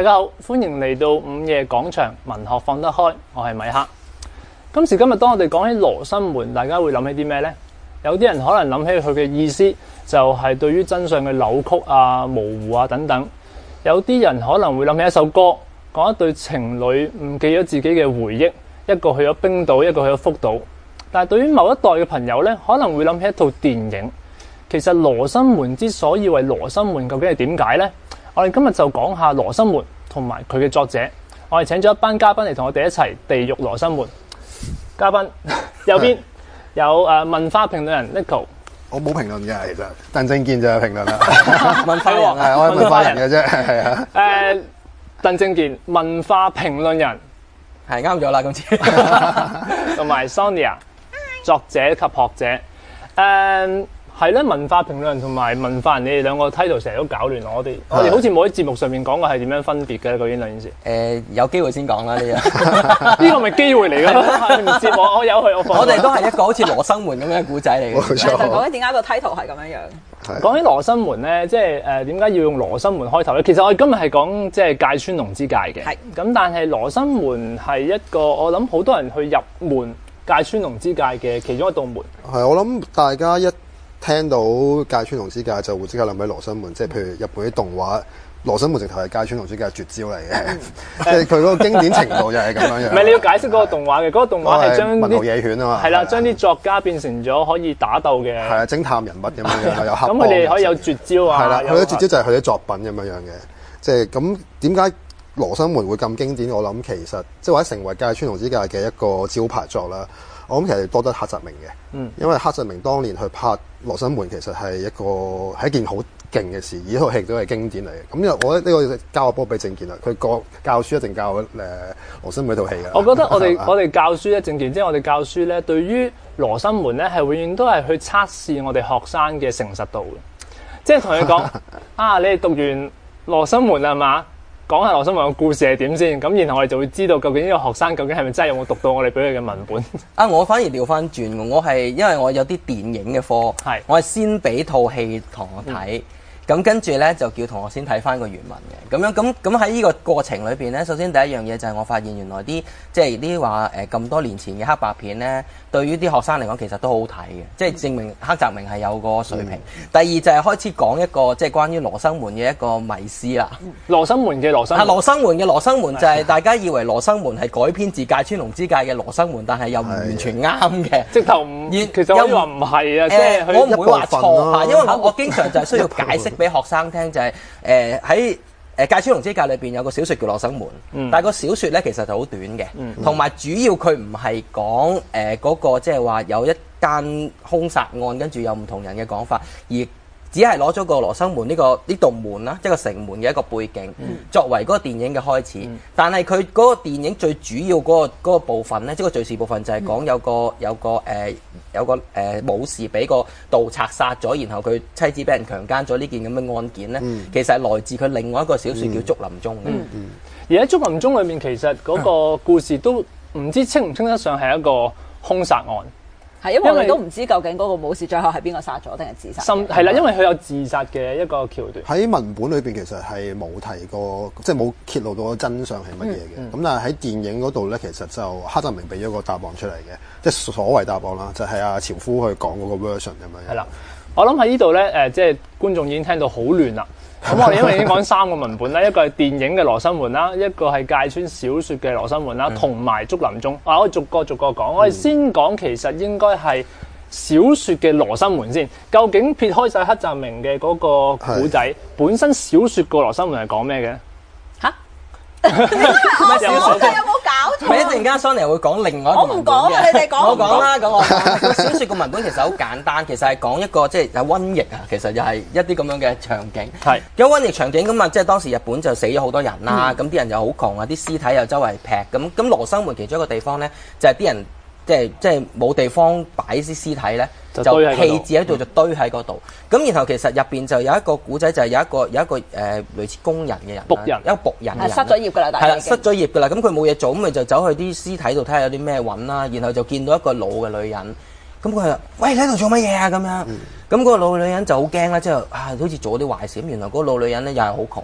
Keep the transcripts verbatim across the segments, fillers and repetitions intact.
家好，歡迎嚟到午夜廣場文學放得開，我係米克。今時今日當我哋講起羅生門，大家會諗起啲咩呢？有啲人可能諗起佢嘅意思，就係對於真相嘅扭曲啊、模糊啊等等。有啲人可能會諗起一首歌，講一對情侶誤記咗自己嘅回憶，一個去咗冰島，一個去咗福島。但係對於某一代嘅朋友呢，可能會諗起一套電影。其實羅生門之所以為羅生門，究竟係點解呢？我哋今日就講下羅生門同埋佢嘅作者。我哋請咗一班嘉賓嚟同我哋一齊地獄羅生門。嘉賓右邊有誒文化評論人 Nico。 我冇評論嘅，其實鄧正健就係評論啦。 文化人係我係文化人嘅啫，係啊。 誒，鄧正健文化評論人係啱咗啦，今次。 同埋 Sonia 作者及學者。誒。係咧，文化評論人同埋文化人，你哋兩個 title 成日都搞亂我哋。我哋好似冇喺節目上面講過係點樣分別嘅，究竟兩件事。 誒，有機會先講啦呢樣。呢個咪機會嚟㗎？唔節目我有去我放。 我哋都係一個好似羅生門咁樣嘅故仔嚟嘅。 冇錯。 講緊點解個 title 係咁樣樣？ 講起羅生門咧，即係誒點解要用羅生門開頭咧？其實我哋今日係講即係芥川龍之介嘅。係。咁但係羅生門係一個我諗好多人去入門芥川龍之介嘅其中一道門。 係，我諗大家一聽到芥川龍之介就會即刻諗起羅生門，即係譬如日本啲動畫，羅生門直頭係芥川龍之介絕招嚟嘅，即係佢嗰個經典程度就係咁樣樣。 唔係你要解釋嗰個動畫嘅，嗰、嗰個動畫係將文豪野犬啊嘛， 係啦，將啲作家變成咗可以打鬥嘅，係啊，偵探人物咁樣樣，有黑幫。 咁佢哋可以有絕招啊， 係啦，佢啲絕招就係佢啲作品咁樣樣嘅，即係咁點解羅生門會咁經典？我諗其實即係或者成為芥川龍之介嘅一個招牌作啦。我諗其實多得黑澤明嘅，嗯，因為黑澤明當年去拍《羅生門》，其實係一個係一件好勁嘅事，而呢套戲都係經典嚟嘅。咁又我覺得呢個交個波俾正健啦，佢教教書一定教誒《羅生門》呢套戲嘅。 我覺得我哋我哋教書咧，正健即係我哋教書咧，對於《羅生門》咧係永遠都係去測試我哋學生嘅誠實度嘅，即係同佢講啊，你哋讀完《羅生門》係嘛？講下羅生門嘅故事係點先，咁然後我哋就會知道究竟呢個學生究竟係咪真係有冇讀到我哋俾佢嘅文本。 啊，我反而調翻轉，我係因為我有啲電影嘅科，係我係先俾套戲同學睇。嗯咁跟住咧就叫同學先睇翻個原文嘅，咁樣咁咁喺呢個過程裏邊咧，首先第一樣嘢就係我發現原來啲即係啲話誒咁多年前嘅黑白片咧，對於啲學生嚟講其實都好好睇嘅，即係證明黑澤明係有個水平。嗯、第二就係開始講一個即係關於羅生門嘅一個迷思啦。 羅生門嘅羅生門， 啊羅生門嘅羅生門就係大家以為羅生門係改編自芥川龍之介嘅羅生門，但係又唔完全啱嘅， 直頭唔，其實可以話唔係啊，即係我唔會話錯嚇，因為我我經常就係需要解釋俾學生聽，就係誒喺誒芥川龍之介裏邊有個小説叫《羅生門》，嗯、但係個小説咧其實就好短嘅，同埋、嗯、主要佢唔係講誒嗰個即係話有一單兇殺案，跟住有唔同人嘅講法，而只係攞咗個羅生門呢、這個呢道門啦，一個城門嘅一個背景，嗯、作為嗰個電影嘅開始。嗯、但係佢嗰個電影最主要嗰、那個嗰、那個部分咧，即係個敘事部分就係講有個有個誒、呃、有個誒、呃、武士俾個盜賊殺咗，然後佢妻子俾人強姦咗呢件咁嘅案件咧，嗯、其實係來自佢另外一個小説叫《竹林中》嘅。 嗯嗯、而喺《竹林中》裏面，其實嗰個故事都唔知稱唔稱得上係一個兇殺案。 係，因為我哋都唔知究竟嗰個武士最後係邊個殺咗定係自殺。 係係啦，因為佢有自殺嘅一個橋段。 喺文本裏邊其實係冇提過，即係冇揭露到真相係乜嘢嘅。咁、嗯、但係喺電影嗰度咧，其實就黑澤明俾咗個答案出嚟嘅，即係所謂答案啦，就係、是、阿樵夫去講嗰個 version 咁樣。係啦， 我諗喺呢度咧，誒、呃，即係觀眾已經聽到好亂啦。咁我哋因為已經講三個文本啦，一個係電影嘅羅生門啦，一個係芥川小説嘅羅生門啦，同埋竹林中。啊，我逐個逐個講，我哋先講其實應該係小説嘅羅生門先。究竟撇開晒黑澤明嘅嗰個古仔，本身小説個羅生門係講咩嘅？嚇？ 有冇搞錯？ 咪一陣間 Sonia 會講另外一個文本嘅。我唔講啊，你哋講。我講啦，咁我講。小説個文本其實好簡單，其實係講一個即係有瘟疫啊，其實又係一啲咁樣嘅場景。係。有瘟疫場景咁啊，即係當時日本就死咗好多人啦，咁啲、嗯、人又好窮啊，啲屍體又周圍劈咁。咁羅生門其中一個地方咧，就係、是、啲人。即係即係冇地方擺啲屍體咧，就棄置喺度，就堆喺嗰度。咁、嗯、然後其實入邊就有一個古仔，就係有一個有一個誒、呃、類似工人嘅人， 僕人， 一個僕人嘅人， 係失咗業㗎啦，大係啦，失咗業㗎啦。咁佢冇嘢做，咁咪就走去啲屍體度睇下有啲咩揾啦。然後就見到一個老嘅女人，咁佢話：喂，你喺度做乜嘢啊？咁樣，咁嗰、嗯、個老女人就好驚啦，即係啊，好似做咗啲壞事。咁原來嗰個老女人咧又係好窮。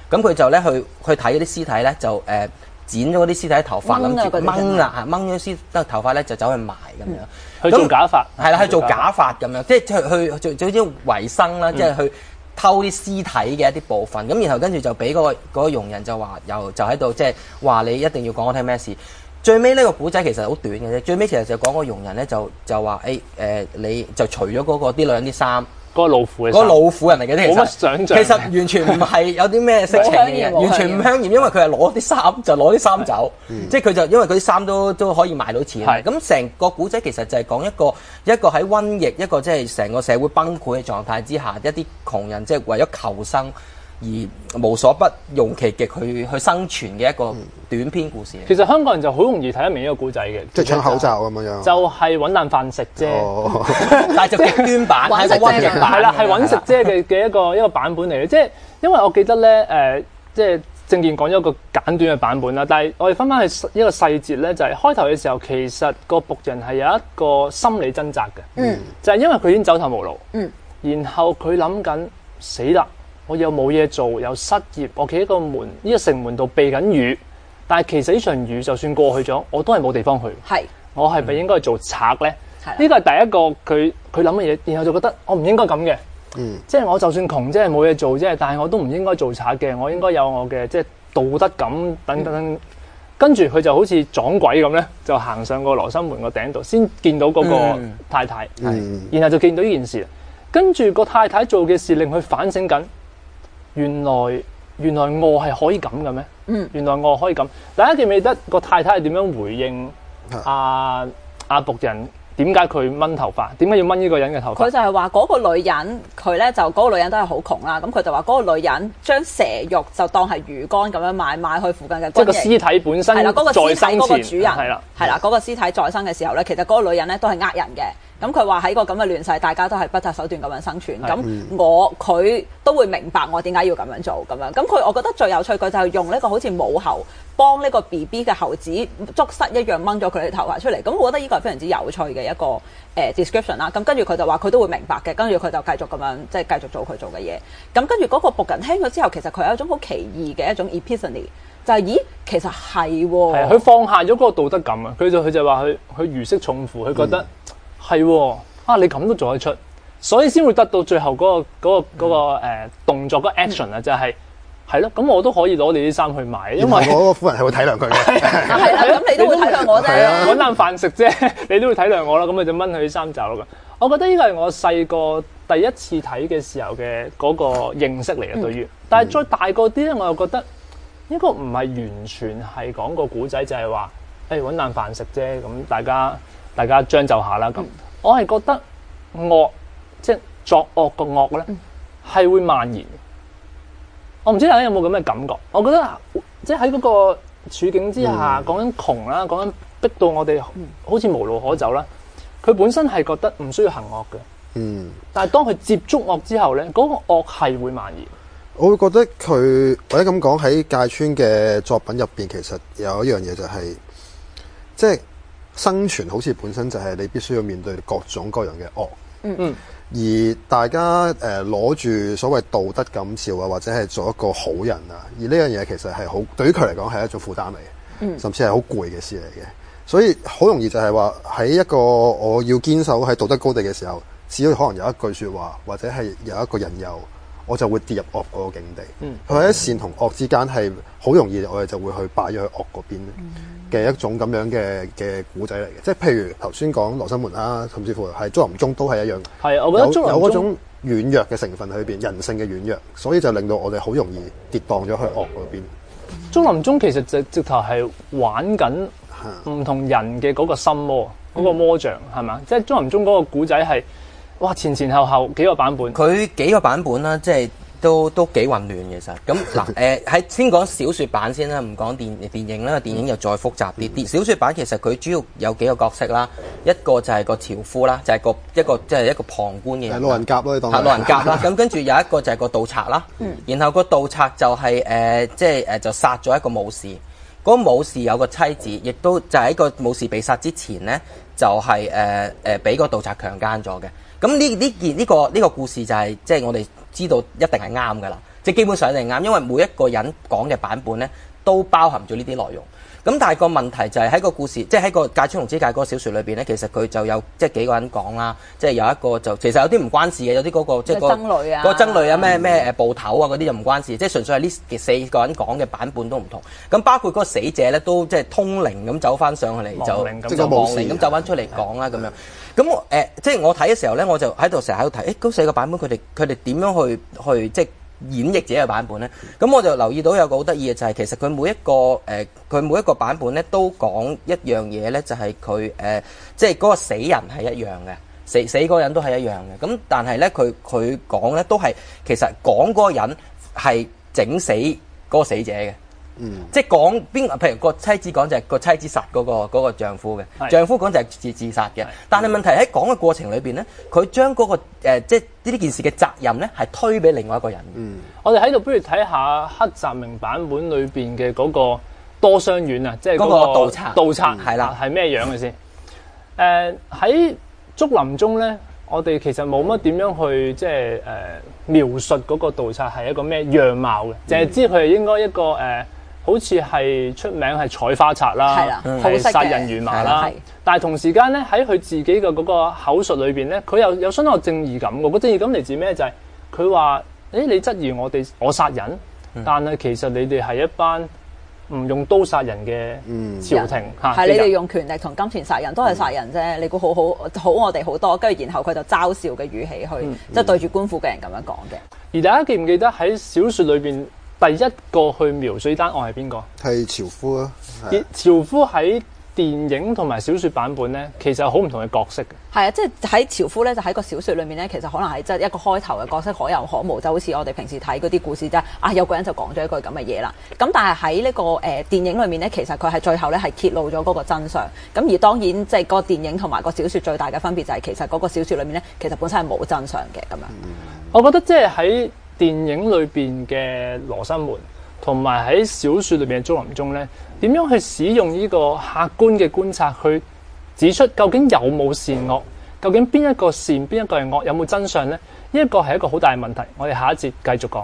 咁佢就咧去去睇嗰啲屍體咧，就誒、呃、剪咗嗰啲屍體嘅頭髮，諗住掹啦，掹咗屍體頭髮咧就走去埋咁樣。 嗯去做假髮， 係啦，去做假髮咁樣，即係去去做做啲維生啦，即係去偷啲屍體嘅一啲部分。咁然後跟住就俾嗰個嗰個傭人就話，又就喺度即係話你一定要講我聽咩事。最尾呢個古仔其實好短嘅啫，最尾其實就講個傭人咧就就話誒誒，你就除咗嗰個啲女人啲衫。 嗰個老婦嘅， 嗰個老婦人嚟嘅啫， 冇乜想像。 其實完全唔係有啲咩色情嘅，完全唔香豔，因為佢係攞啲衫就攞啲衫走，即係佢就因為嗰啲衫都都可以賣到錢。咁成個古仔其實就係講一個一個喺瘟疫，一個即係成個社會崩潰嘅狀態之下，一啲窮人即係為咗求生而無所不用其極去去生存嘅一個短篇故事。 其實香港人就好容易睇得明呢個古仔嘅， 即係搶口罩咁樣。 就係揾啖飯食啫， 哦、 但係就極端版，係個溫極版， 係啦，係揾食啫嘅嘅一個一個版本嚟嘅。即係因為我記得咧，誒、呃，即係政見講咗一個簡短嘅版本啦。但係我哋翻翻去一個細節咧，就係、是、開頭嘅時候，其實個僕人係有一個心理掙扎嘅，嗯，就係因為佢已經走投無路，嗯，然後佢諗緊死啦。我又冇嘢做，又失業，我企喺個門呢、呢個城門度避緊雨，但係其實呢場雨就算過去咗，我都係冇地方去。係，我係咪應該做賊咧？呢個係第一個佢佢諗嘅嘢，然後就覺得我唔應該咁嘅。嗯，即係我就算窮，即係冇嘢做啫，但係我都唔應該做賊嘅，我應該有我嘅即係道德感等等等。嗯、跟住佢就好似撞鬼咁咧，就行上個羅生門個頂度，先見到嗰個太太，嗯、然後就見到呢件事。跟住個太太做嘅事令佢反省緊。原來原來我係可以咁嘅咩？嗯，原來我可以咁。大家記唔記得個太太係點樣回應阿阿僕人？點解佢掹頭髮？點解要掹呢個人嘅頭髮？ 佢就係話嗰個女人，佢咧就嗰、嗰個女人都係好窮啦。咁佢就話嗰個女人將蛇肉就當係魚乾咁樣賣賣去附近嘅軍營。 即係個屍體本身係啦，嗰、嗰個屍體嗰個主人係啦，係啦，嗰、嗰個屍體在生嘅時候咧，其實嗰個女人咧都係呃人嘅。咁佢話喺個咁嘅亂世，大家都係不擇手段咁樣生存。咁我佢都會明白我點解要咁樣做咁樣。咁佢我覺得最有趣，佢就係用呢個好似母猴幫呢個 B B 嘅猴子捉虱一樣掹咗佢哋頭髮出嚟。咁我覺得呢個係非常之有趣嘅一個誒、呃、description 啦。咁跟住佢就話佢都會明白嘅。跟住佢就繼續咁樣即係繼續做佢做嘅嘢。咁跟住嗰個僕人聽咗之後，其實佢有一種好奇異嘅一種 epiphany， 就係、是、咦其實係喎、哦。係佢放下咗嗰個道德感啊！佢就佢就話佢佢如釋重負，佢覺得。嗯係喎，啊你咁都做得出，所以先會得到最後嗰、嗰個嗰、嗰個嗰、嗰個誒動作嗰個 action 啊，就係係咯，咁我都可以攞你啲衫去買，因為嗰個夫人係會體諒佢嘅。 係啦，咁你都會體諒我啫， 揾啖飯食啫，你都會體諒我啦，咁咪就掹佢啲衫走咯。我覺得呢個係我細個第一次睇嘅時候嘅嗰個認識嚟嘅，對於，但係再大個啲咧，我又覺得呢個唔係完全係講個古仔，就係話誒揾啖飯食啫，咁大家。大家將就下啦，咁、嗯、我係覺得惡即係作惡個惡咧，係、嗯、會蔓延。我唔知大家有冇咁嘅感覺？我覺得即係喺嗰個處境之下，講緊窮啦，講緊逼到我哋好似無路可走啦。佢本身係覺得唔需要行惡嘅，嗯。但係當佢接觸惡之後咧，嗰、嗰個惡係會蔓延。 我會覺得佢或者咁講喺芥川嘅作品入邊，其實有一樣嘢就係、是、即係。生存好似本身就係你必須要面對各種各樣嘅惡，嗯嗯，而大家誒攞住所謂道德感召啊，或者係做一個好人啊，而呢樣嘢其實係好對於佢嚟講係一種負擔嚟嘅，嗯，甚至係好攰嘅事嚟嘅，所以好容易就係話喺一個我要堅守喺道德高地嘅時候，只要可能有一句說話或者係有一個引誘，我就會跌入惡嗰個境地。嗯，佢喺善同惡之間係好容易，我哋就會去擺咗去惡嗰邊。嗯嘅一種咁樣嘅嘅古仔嚟嘅，即係譬如頭先講羅生門啦，甚至乎係竹林中都係一樣。係，我覺得竹林中有嗰種軟弱嘅成分喺裏邊，人性嘅軟弱，所以就令到我哋好容易跌宕咗去惡嗰邊。竹林中其實直直頭係玩緊唔同人嘅嗰個心魔，嗰、嗯、個魔像係嘛？即係竹林中嗰個古仔係哇前前後後幾個版本， 佢幾個版本啦，即係。都都幾混亂其實，咁嗱誒喺先講小説版先啦，唔講電電影啦，電影又再複雜啲啲。小説版其實佢主要有幾個角色啦，一個就係個樵夫啦，就係、是、個一個即係、就是、一個旁觀嘅人， 路人甲咯，你當係路人甲啦。咁跟住有一個就係個盜賊啦，然後個盜賊就係、是、誒、呃、即係誒就殺咗一個武士，嗰、那個武士有個妻子，亦都就喺個武士被殺之前咧，就係誒誒俾個盜賊強姦咗嘅。咁呢呢件呢個呢、這個故事就係、是、即係我哋知道一定係啱㗎啦， 即係基本上一定啱，因為每一個人講嘅版本咧都包含咗呢啲內容。咁但係個問題就係喺個故事，即係喺個《芥川龍之介》嗰個小説裏邊咧，其實佢就有即係幾個人講啦，即係有一個就其實有啲唔關事嘅，有啲嗰、嗰個即係、嗰個僧侶啊， 嗰個僧侶啊咩咩誒部頭啊嗰啲就唔關事，即係純粹係呢四個人講嘅版本都唔同。咁包括嗰個死者咧都即係通靈咁走翻上嚟，就就亡靈咁走翻出嚟講啦咁樣。咁誒、呃、即係我睇嘅時候咧，我就喺度成日喺度睇，誒嗰四個版本佢哋佢哋點樣去去即係演繹自己嘅版本咧？咁我就留意到有個好得意嘅就係、是、其實佢每一個誒佢、呃、每一個版本咧都講一樣嘢咧，就係佢誒即係嗰個死人係一樣嘅，死死嗰個人都係一樣嘅。咁但係咧佢佢講咧都係其實講嗰個人係整死嗰個死者嘅。嗯，即係講邊，譬如個妻子講就係個妻子殺嗰、嗰個嗰個丈夫嘅，丈夫講就係自自殺嘅。但係問題喺講嘅過程裏邊咧，佢將嗰個、呃、即係呢件事嘅責任咧，係推俾另外一個人。嗯， 我哋喺度不如睇下黑澤明版本裏邊嘅嗰個多雙院啊，即係嗰個盜賊， 盜賊係啦， 係咩樣嘅先？誒喺竹林中咧，我哋其實冇乜點樣去即係誒、呃、描述嗰個盜賊係一個咩樣貌嘅，淨係、嗯、知佢係應該一個誒。呃好似係出名係採花賊啦，係殺人如麻啦。但係同時間咧，喺佢自己嘅嗰個口述裏邊咧，佢又有相當有正義感嘅。個正義感嚟自咩？就係佢話：誒你質疑我哋我殺人，嗯、但係其實你哋係一班唔用刀殺人嘅朝廷嚇。係、嗯、你哋用權力同金錢殺人，都係殺人啫。嗯、你估好好好我哋好多，跟住然後佢就嘲笑嘅語氣去，嗯、即係對住官府嘅人咁樣講嘅。而大家記唔記得喺小説裏邊？第一個去描述呢單案係邊個？係樵夫啊！ 樵夫喺電影同埋小説版本咧，其實有好唔同嘅角色嘅。 係啊，即係喺樵夫咧，就喺個小説裏面咧，其實可能係即係一個開頭嘅角色，可有可無，就好似我哋平時睇嗰啲故事啫。啊，有個人就講咗一句咁嘅嘢啦。咁但係喺呢個誒、呃、電影裏面咧，其實佢係最後咧係揭露咗嗰個真相。咁而當然即係個電影同埋個小説最大嘅分別就係，其實嗰個小説裏面咧，其實本身係冇真相嘅咁樣。 嗯、我覺得即係喺電影裏邊嘅羅生門，同埋喺小説裏邊嘅竹林中咧，點樣去使用呢個客觀嘅觀察去指出究竟有冇善惡，究竟邊一個善邊一個係惡，有冇真相咧？呢一個係一個好大嘅問題。我哋下一節繼續講。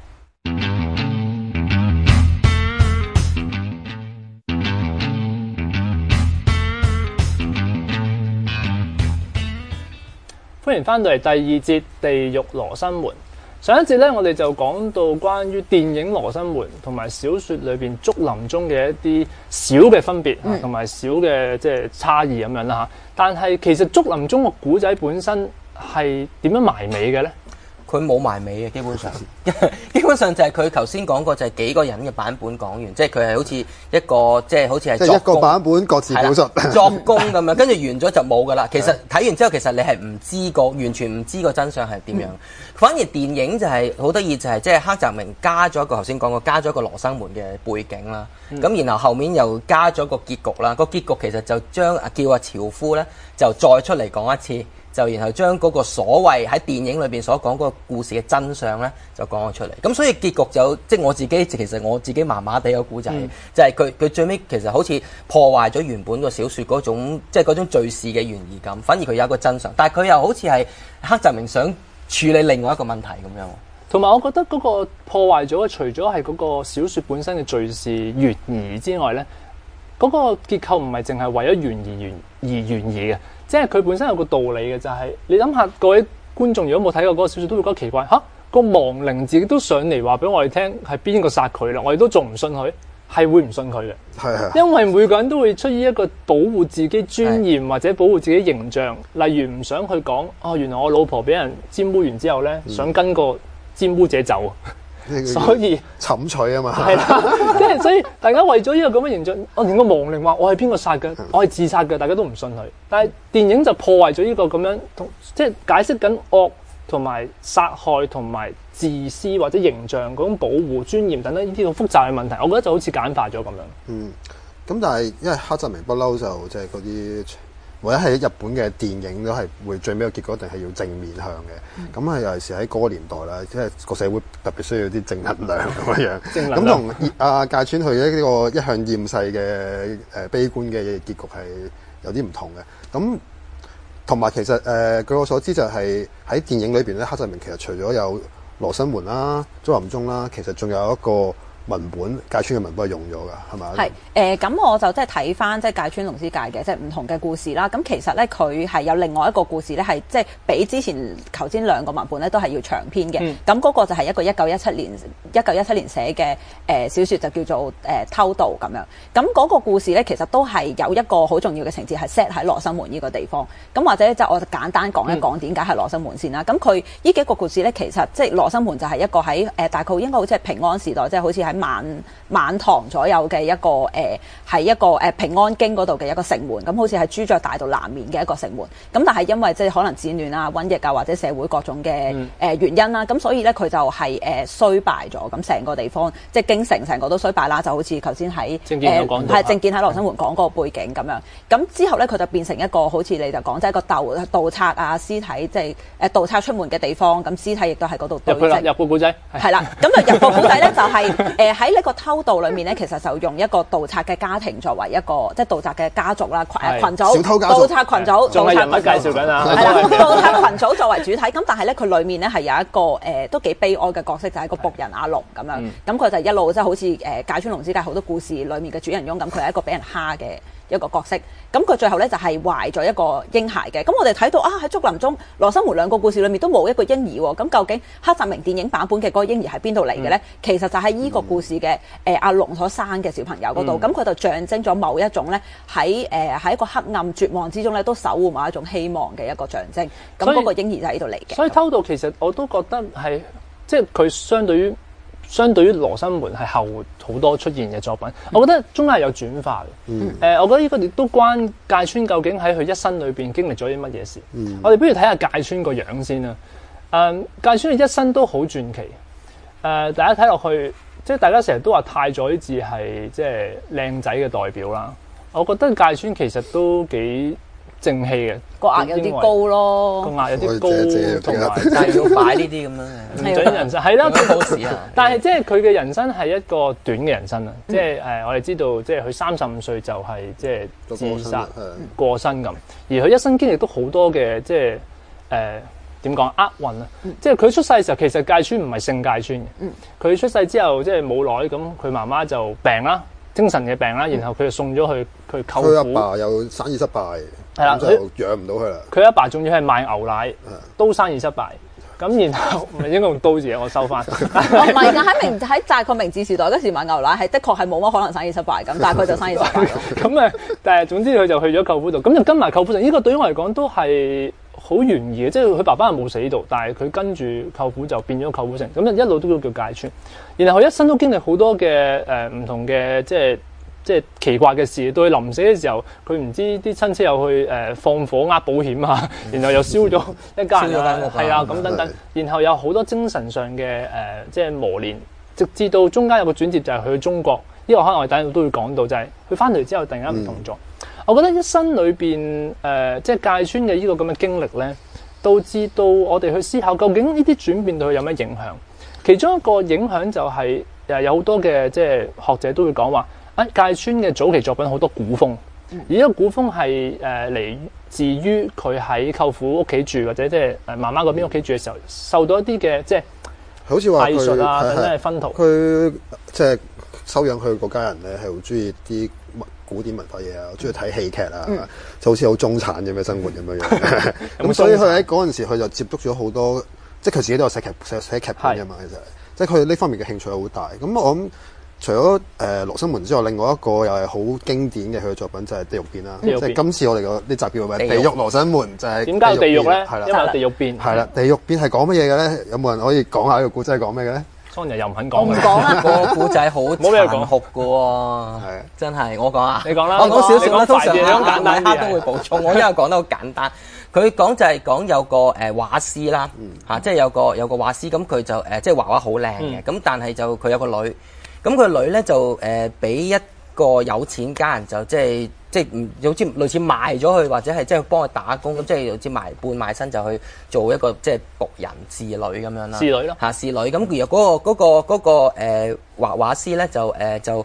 歡迎翻到嚟第二節《地獄羅生門》。上一節咧，我哋就講到關於電影《羅生門》同埋小説裏邊竹林中嘅一啲小嘅分別，同埋、嗯、小嘅即係差異咁樣啦嚇。但係其實竹林中個古仔本身係點樣埋尾嘅咧？ 佢冇埋尾嘅，基本上，基本上就係佢頭先講過，就係幾個人嘅版本講完，即係佢係好似一個，即係好似係即係一個版本各自表述作工咁樣，跟住完咗就冇噶啦。其實睇完之後，其實你係唔知個，完全唔知個真相係點樣。嗯、反而電影就係好得意，就係即係黑澤明加咗一個頭先講過，加咗一個羅生門嘅背景啦。咁、嗯、然後後面又加咗個結局啦。個結局其實就將叫阿樵夫咧，就再出嚟講一次。就然後將嗰個所謂喺電影裏邊所講嗰個故事嘅真相咧，就講咗出嚟。咁所以結局就即係我自己，其實我自己麻麻地個故仔，嗯、就係佢佢最尾其實好似破壞咗原本個小説嗰種即係嗰種敘事嘅懸疑感，反而佢有一個真相。但係佢又好似係黑澤明想處理另外一個問題咁樣。 同埋我覺得嗰個破壞咗嘅，除咗係嗰個小説本身嘅敘事懸疑之外咧，嗰、嗰個結構唔係淨係為咗懸疑而懸疑嘅。即係佢本身有個道理嘅，就係、是、你諗下，各位觀眾如果冇睇過嗰個小説，都會覺得奇怪嚇，個亡靈自己都上嚟話俾我哋聽係邊個殺佢啦，我哋都仲唔信佢，係會唔信佢嘅。係啊，因為每個人都會出於一個保護自己尊嚴或者保護自己形象，例如唔想去講哦，原來我老婆俾人沾污完之後咧，想跟個沾污者走。所以尋取啊嘛， 係啦，即係所以大家為咗呢個咁嘅形象，我連個亡靈話我係邊個殺嘅，我係自殺嘅，大家都唔信佢。但係電影就破壞咗呢個咁樣，即係解釋緊惡同埋殺害同埋自私或者形象嗰種保護尊嚴等等呢啲好複雜嘅問題，我覺得就好似簡化咗咁樣。 嗯，咁但係因為黑澤明不嬲就即係嗰啲。或者係日本嘅電影都係會最尾個結果一定係要正面向嘅，咁係、嗯、尤其是喺嗰個年代啦，即係個社會特別需要啲正能量咁樣。咁同阿芥川佢呢個一向厭世嘅誒悲觀嘅結局係有啲唔同嘅。咁同埋其實誒、呃、據我所知就係喺電影裏邊咧，黑澤明其實除咗有羅生門啦、竹林中啦，其實仲有一個文本芥川嘅文本係用咗㗎，係咪？ 係誒，咁、呃、我就即係睇翻即係芥川龍之介嘅即係唔同嘅故事啦。咁其實咧佢係有另外一個故事咧，係即係比之前頭先兩個文本咧都係要長篇嘅。咁嗰、嗯、個就係一個一九一七年一九一七年寫嘅誒小説，就叫做誒、呃、偷渡咁樣。咁嗰個故事咧其實都係有一個好重要嘅情節係 set 喺羅生門呢個地方。咁或者就我就簡單講一講點解係羅生門先啦。咁佢呢幾個故事咧，其實即係羅生門就係一個喺誒、呃、大概應該好似係平安時代，即係好似喺晚晚唐左右嘅一個誒，係、呃、一個誒、呃、平安京嗰度嘅一個城門，咁好似係朱雀大道南面嘅一個城門。咁但係因為即係可能戰亂啊、瘟疫啊或者社會各種嘅誒、呃、原因啦，咁所以咧佢就係、是、誒、呃、衰敗咗，咁成個地方即係京城成個都衰敗啦，就好似頭先喺正見講係正見喺羅生門講嗰個背景咁樣。咁之後咧佢就變成一個好似你就講即係一個盜盜賊啊屍體，即係誒盜賊出門嘅地方，咁屍體亦都喺嗰度堆積。 入個古仔係啦，咁就入個古仔咧就係誒喺呢個偷渡裏面咧，其實就用一個盜賊嘅家庭作為一個即係盜賊嘅家族啦，群群組， 小偷家族， 盜賊群組， 仲係人物介紹緊啊， 係啦，盜賊群組作為主體，咁但係咧佢裡面咧係有一個誒、呃、都幾悲哀嘅角色，就係、是、個僕人阿龍咁樣，咁佢、嗯、就一路即係好似誒芥川龍之介好多故事裡面嘅主人翁咁，佢係一個俾人蝦嘅一個角色，咁佢最後咧就係懷咗一個嬰孩嘅。咁我哋睇到啊喺竹林中羅生門兩個故事裏面都冇一個嬰兒喎，咁究竟黑澤明電影版本嘅嗰個嬰兒係邊度嚟嘅咧？嗯、其實就喺依個故事嘅誒阿龍所生嘅小朋友嗰度，咁佢、嗯、就象徵咗某一種咧喺誒喺一個黑暗絕望之中咧都守護某一種希望嘅一個象徵。咁嗰個嬰兒就喺呢度嚟嘅。 所以偷渡其實我都覺得係即係佢相對於。相對於羅生門係後好多出現嘅作品，嗯、我覺得中間係有轉化嘅。誒、嗯呃，我覺得呢個亦都關芥川究竟喺佢一生裏邊經歷咗啲乜嘢事。嗯、我哋不如睇下芥川個樣先啦。誒、呃，芥川嘅一生都好傳奇。誒、呃，大家睇落去，即係大家成日都話太宰治係即係靚仔嘅代表啦。我覺得芥川其實都幾正氣嘅， 個額有啲高咯， 個額有啲高，同埋就係要擺呢啲咁樣唔準人生係啦，好事啊！但係即係佢嘅人生係一個短嘅人生啊！即係誒，我哋知道即係佢三十五歲就係即係自殺過身咁，而佢一生經歷都好多嘅即係誒點講厄運啊！即係佢出世嘅時候，其實芥川唔係姓芥川嘅，佢出世之後即係冇耐咁，佢媽媽就病啦，精神嘅病啦，然後佢就送咗去佢舅父。佢阿爸又生意失敗。 係啦， 就養唔到佢啦。 佢阿爸仲要係賣牛奶，都生意失敗。咁然後唔係應該用刀字啊，我收翻。 唔係㗎，喺明喺大概明治時代嗰時賣牛奶係的確係冇乜可能生意失敗咁，但係佢就生意失敗。 咁誒，但係總之佢就去咗舅父度，咁就跟埋舅父城。呢、這個對於我嚟講都係好懸疑嘅，即係佢爸爸係冇死到，但係佢跟住舅父就變咗舅父城，咁就一路都叫芥川。然後佢一生都經歷好多嘅誒唔同嘅即係。即係奇怪嘅事，到佢臨死嘅時候，佢唔知啲親戚又去誒、呃、放火呃保險啊，然後又燒咗一家人啊，係啊咁等等，然後有好多精神上嘅誒、呃、即係磨練，直至到中間有個轉折就係去中國，呢、這個可能我哋等陣都會講到，就係佢翻嚟之後突然間唔同咗。嗯、我覺得一生裏邊誒、呃、即係芥川嘅呢個咁嘅經歷咧，導致到我哋去思考究竟呢啲轉變對佢有咩影響。其中一個影響就係、是、誒有好多嘅即係學者都會講話。啊！芥川嘅早期作品好多古風，而呢個古風係誒嚟自於佢喺舅父屋企住，或者即係誒媽媽嗰邊屋企住嘅時候，受到一啲嘅即係好似話藝術啊等等嘅薰陶。 佢即係收養佢嗰家人咧，係好中意啲古典文化嘢啊，中意睇戲劇啊，嗯、就好似好中產咁嘅生活咁樣樣。咁所以佢喺嗰陣時，佢就接觸咗好多，即係佢自己都有寫劇寫寫劇本㗎嘛。其實即係佢呢方面嘅興趣好大。咁我諗。除咗誒羅生門之外，另外一個又係好經典嘅佢嘅作品就係、是《地獄變》啦。即係今次我哋個呢集叫做《地獄羅生門》，就係點解地獄咧？ 係啦， 因為《地獄變》 係啦，《地獄變》係講乜嘢嘅咧？有冇人可以講下呢個故仔係講咩嘅咧？ 桑尼又唔肯講， 我唔講啦。 個故仔好殘酷嘅喎，係真係我講啊， 你講啦， 我講少少啦，通常簡單啲都會補充。我因為講得好簡單，佢講就係講有個誒畫師啦，嚇，即係有個有個畫師，咁佢就誒即係畫畫好靚嘅，咁但係就佢有個女。咁佢女咧就誒俾、呃、一個有錢家人就即係即係唔好似類似賣咗佢，或者係即係幫佢打工咁，即係好似賣半賣身就去做一個即係僕人侍女咁樣啦。侍女咯嚇，侍女咁。然後嗰個嗰、嗰個嗰、嗰個誒畫畫師咧就誒、呃、就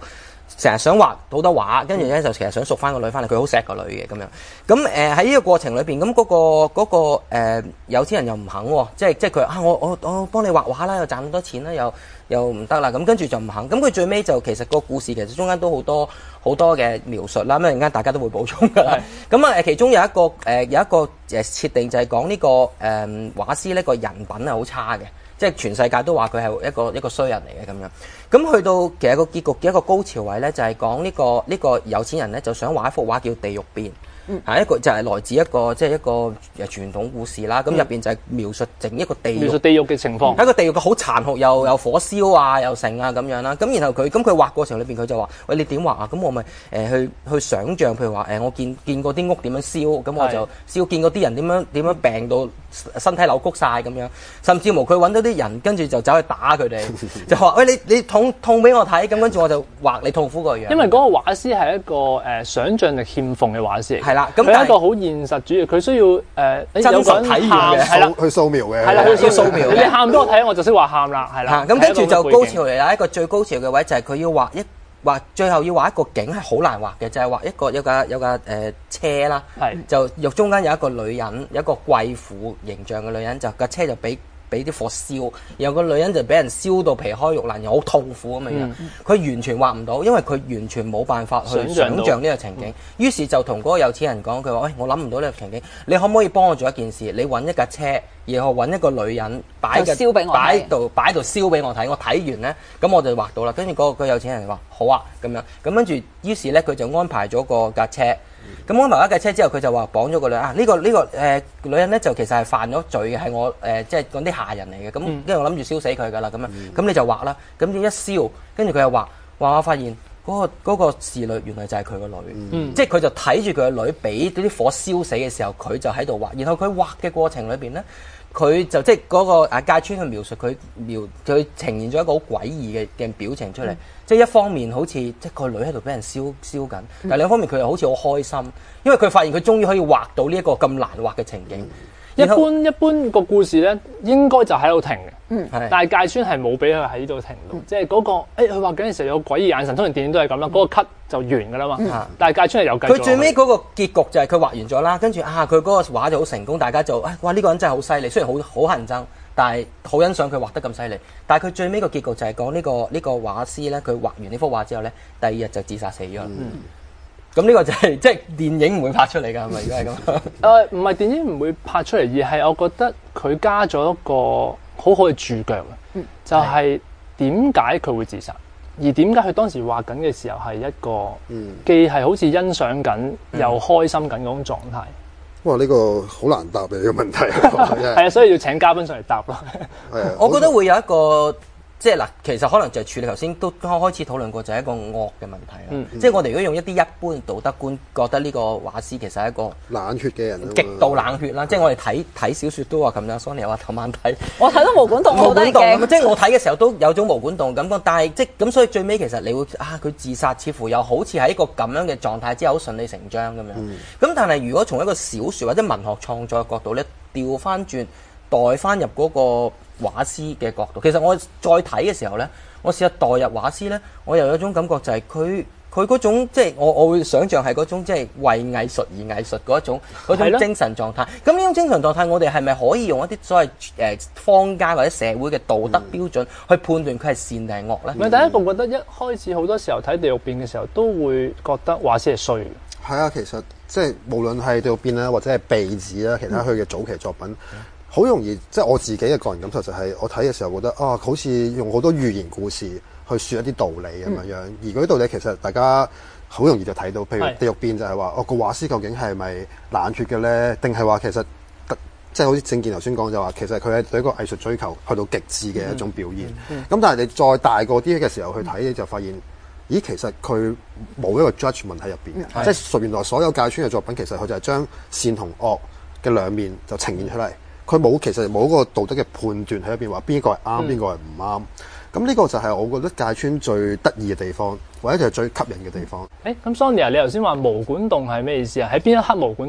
成日想畫好多畫，跟住咧就成日想贖翻個女翻嚟，佢好錫個女嘅咁樣。咁誒喺呢個過程裏邊，咁嗰、嗰個嗰、嗰個呃、有錢人又唔肯喎，即係即係佢啊我我我幫你畫畫啦，又賺咁多錢啦，又又唔得啦，咁跟住就唔肯。咁佢最尾就其實個故事其實中間都好多好多嘅描述啦，咁陣間大家都會補充㗎啦。咁啊誒其中有一個誒、呃、有一個誒設定就係講呢、呢個誒、呃、畫師呢個人品係好差嘅。即係全世界都話佢係一個一個衰人嚟嘅咁樣，咁去到其實個結局嘅一個高潮位咧，就係講呢個呢個有錢人咧就想畫一幅畫叫《地獄變》。係、嗯、一個就係來自一個即係、就是、一個誒傳統故事啦，咁入邊就係描述整一個地獄，描述地獄嘅情況，喺個地獄嘅好殘酷，又有火燒啊，又剩啊咁樣啦。咁然後佢咁佢畫過程裏邊佢就話：喂，你點畫啊？咁我咪誒、呃、去去想像，譬如話誒、呃、我見見過啲屋點樣燒，咁我就燒見過啲人點樣點樣病到身體扭曲晒咁樣，甚至乎佢揾到啲人跟住就走去打佢哋，就話：喂，你你痛痛俾我睇，咁跟住我就畫你痛苦個樣。因為嗰個畫師係一個誒、呃、想像力欠奉嘅畫師嚟。係啦。佢係一個好現實主義，佢需要誒、呃、真實體驗嘅，係啦，去掃描嘅，係啦，去掃描。你喊俾我睇，我就識話喊啦，係啦。咁跟住就高潮嚟啦，一個最高潮嘅位就係佢要畫一畫，最後要畫一個景係好難畫嘅，就係、是、畫一個有架有架誒、呃、車啦，就肉中間有一個女人，有一個貴婦形象嘅女人，就架車就俾。俾啲火燒，然後個女人就俾人燒到皮開肉爛，又好痛苦咁樣。佢、嗯、完全畫唔到，因為佢完全冇辦法去想像呢個情景。嗯、於是就同嗰個有錢人講：佢話，喂，我諗唔到呢個情景，你可唔可以幫我做一件事？你揾一架車，然後揾一個女人擺個燒俾我，擺度擺度燒俾我睇。我睇完咧，咁我就畫到啦。跟住嗰個有錢人就話：好啊，咁樣。咁跟住，於是咧佢就安排咗個架車。咁安排一架車之後，佢就話綁咗個女人啊！呢、這個呢、這個誒、呃、女人咧就其實係犯咗罪嘅，係我誒、呃、即係嗰啲下人嚟嘅。咁因為我諗住燒死佢噶啦，咁樣咁你就畫啦。咁一燒，跟住佢又畫，話我發現嗰、那個嗰、那個侍女原來就係佢個女，嗯、即係佢就睇住佢個女俾啲火燒死嘅時候，佢就喺度畫。然後佢畫嘅過程裏邊咧，佢就即係嗰個啊芥川去描述佢描佢呈現咗一個好詭異嘅嘅表情出嚟。嗯即係一方面好似即係個女喺度俾人燒燒緊，但係另一方面佢又好似好開心，因為佢發現佢終於可以畫到呢一個咁難畫嘅情景。一般一般個故事咧應該就喺度停嘅，嗯、但係芥川係冇俾佢喺度停到，嗯、即係嗰、那個誒佢畫緊嘅時候有詭異眼神，通常電影都係咁啦，嗰、那個 cut 就完㗎啦嘛。嗯、但係芥川係有繼續。佢最尾嗰個結局就係佢畫完咗啦，跟住啊佢嗰個畫就好成功，大家就誒哇呢、這個人真係好犀利，雖然好好乞人憎。但係好欣賞佢畫得咁犀利，但係佢最尾個結局就係講呢個呢、這個畫師咧，佢畫完呢幅畫之後咧，第二日就自殺死咗啦。咁呢、嗯、個就係、是、即係電影唔會拍出嚟㗎，係咪？如果係咁，誒唔係電影唔會拍出嚟，而係我覺得佢加咗一個好好嘅注腳嘅，嗯、就係點解佢會自殺，而點解佢當時畫緊嘅時候係一個、嗯、既係好似欣賞緊又開心緊嗰種狀態。 哇！呢、這個好難答嘅呢個問題，係啊，所以要請嘉賓上嚟答咯。 係啊，我覺得會有一個。即係嗱，其實可能就係處理頭先都開始討論過，就係一個惡嘅問題啦。嗯、即係我哋如果用一啲一般道德觀，覺得呢個畫師其實係一個冷血嘅人， 極度冷血啦。嗯、即係我哋睇睇小説都話咁樣 Sonia 話頭晚睇， 我睇到毛管戙， 毛管戙即係我睇嘅時候都有種毛管戙感覺，但係即係咁，所以最尾其實你會啊，佢自殺似乎又好似喺一個咁樣嘅狀態之下，好順理成章咁樣。咁、嗯、但係如果從一個小説或者文學創作嘅角度咧，調翻轉代翻入嗰個畫師嘅角度，其實我再睇嘅時候咧。我試下代入畫師咧，我又有一種感覺就係佢佢嗰種即係我我會想像係嗰種即係為藝術而藝術嗰一種嗰種精神狀態。咁呢種精神狀態，我哋係咪可以用一啲所謂誒坊間或者社會嘅道德標準去判斷佢係善定係惡咧？唔係、嗯、第一個覺得一開始好多時候睇地獄變嘅時候，都會覺得畫師係衰嘅。係啊，其實即係無論係地獄變啦，或者係鼻子啦，其他佢嘅早期作品。嗯好容易，即係我自己嘅個人感受就係，我睇嘅時候覺得啊，好似用好多寓言故事去説一啲道理咁樣樣，嗯、而嗰啲道理其實大家好容易就睇到，譬如地獄變就係話，哦個畫師究竟係咪冷血嘅咧？定係話其實即係好似正健頭先講就話，其實佢係對一個藝術追求去到極致嘅一種表現。咁、嗯嗯嗯、但係你再大個啲嘅時候去睇，你就發現，咦，其實佢冇一個 judgment 喺入邊嘅，嗯、即係原來所有芥川嘅作品其實佢就係將善同惡嘅兩面就呈現出嚟。佢冇其實冇嗰個道德嘅判斷喺入邊，話邊個係啱，邊個係唔啱。咁呢個就係我覺得芥川最得意嘅地方，或者就係最吸引嘅地方。 誒，咁 Sonia，你頭先話毛管戙係咩意思啊？喺邊一刻毛管戙啊？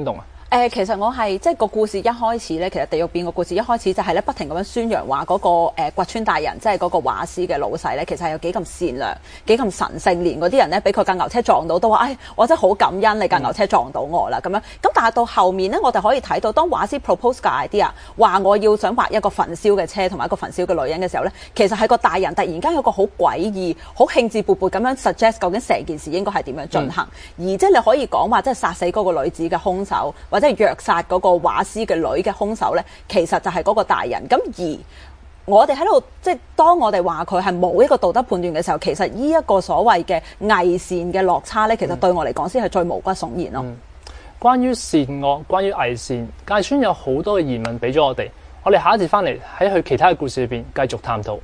誒，其實我係即係個故事一開始咧，其實地獄變個故事一開始就係咧不停咁樣宣揚話嗰個誒掘川大人，即係嗰個畫師嘅老細咧，其實係有幾咁善良、幾咁神聖，連嗰啲人咧俾佢架牛車撞到都話，唉，我真係好感恩你架牛車撞到我啦咁樣。咁但係到後面咧，我哋可以睇到，當畫師 propose 嘅 idea 話我要想畫一個焚燒嘅車同埋一個焚燒嘅女人嘅時候咧，其實係個大人突然間有個好詭異、好興致勃勃咁樣 suggest 究竟成件事應該係點樣進行，嗯、而即係你可以講話，即係殺死嗰個女子嘅兇手，或者係虐殺嗰個畫師嘅女嘅兇手咧，其實就係嗰個大人。咁而我哋喺度即係當我哋話佢係冇一個道德判斷嘅時候，其實呢一個所謂嘅偽善嘅落差咧，其實對我嚟講先係最毛骨悚然咯。 嗯，關於善惡，關於偽善，芥川有好多嘅疑問俾咗我哋。我哋下一節翻嚟喺佢其他嘅故事裏邊繼續探討。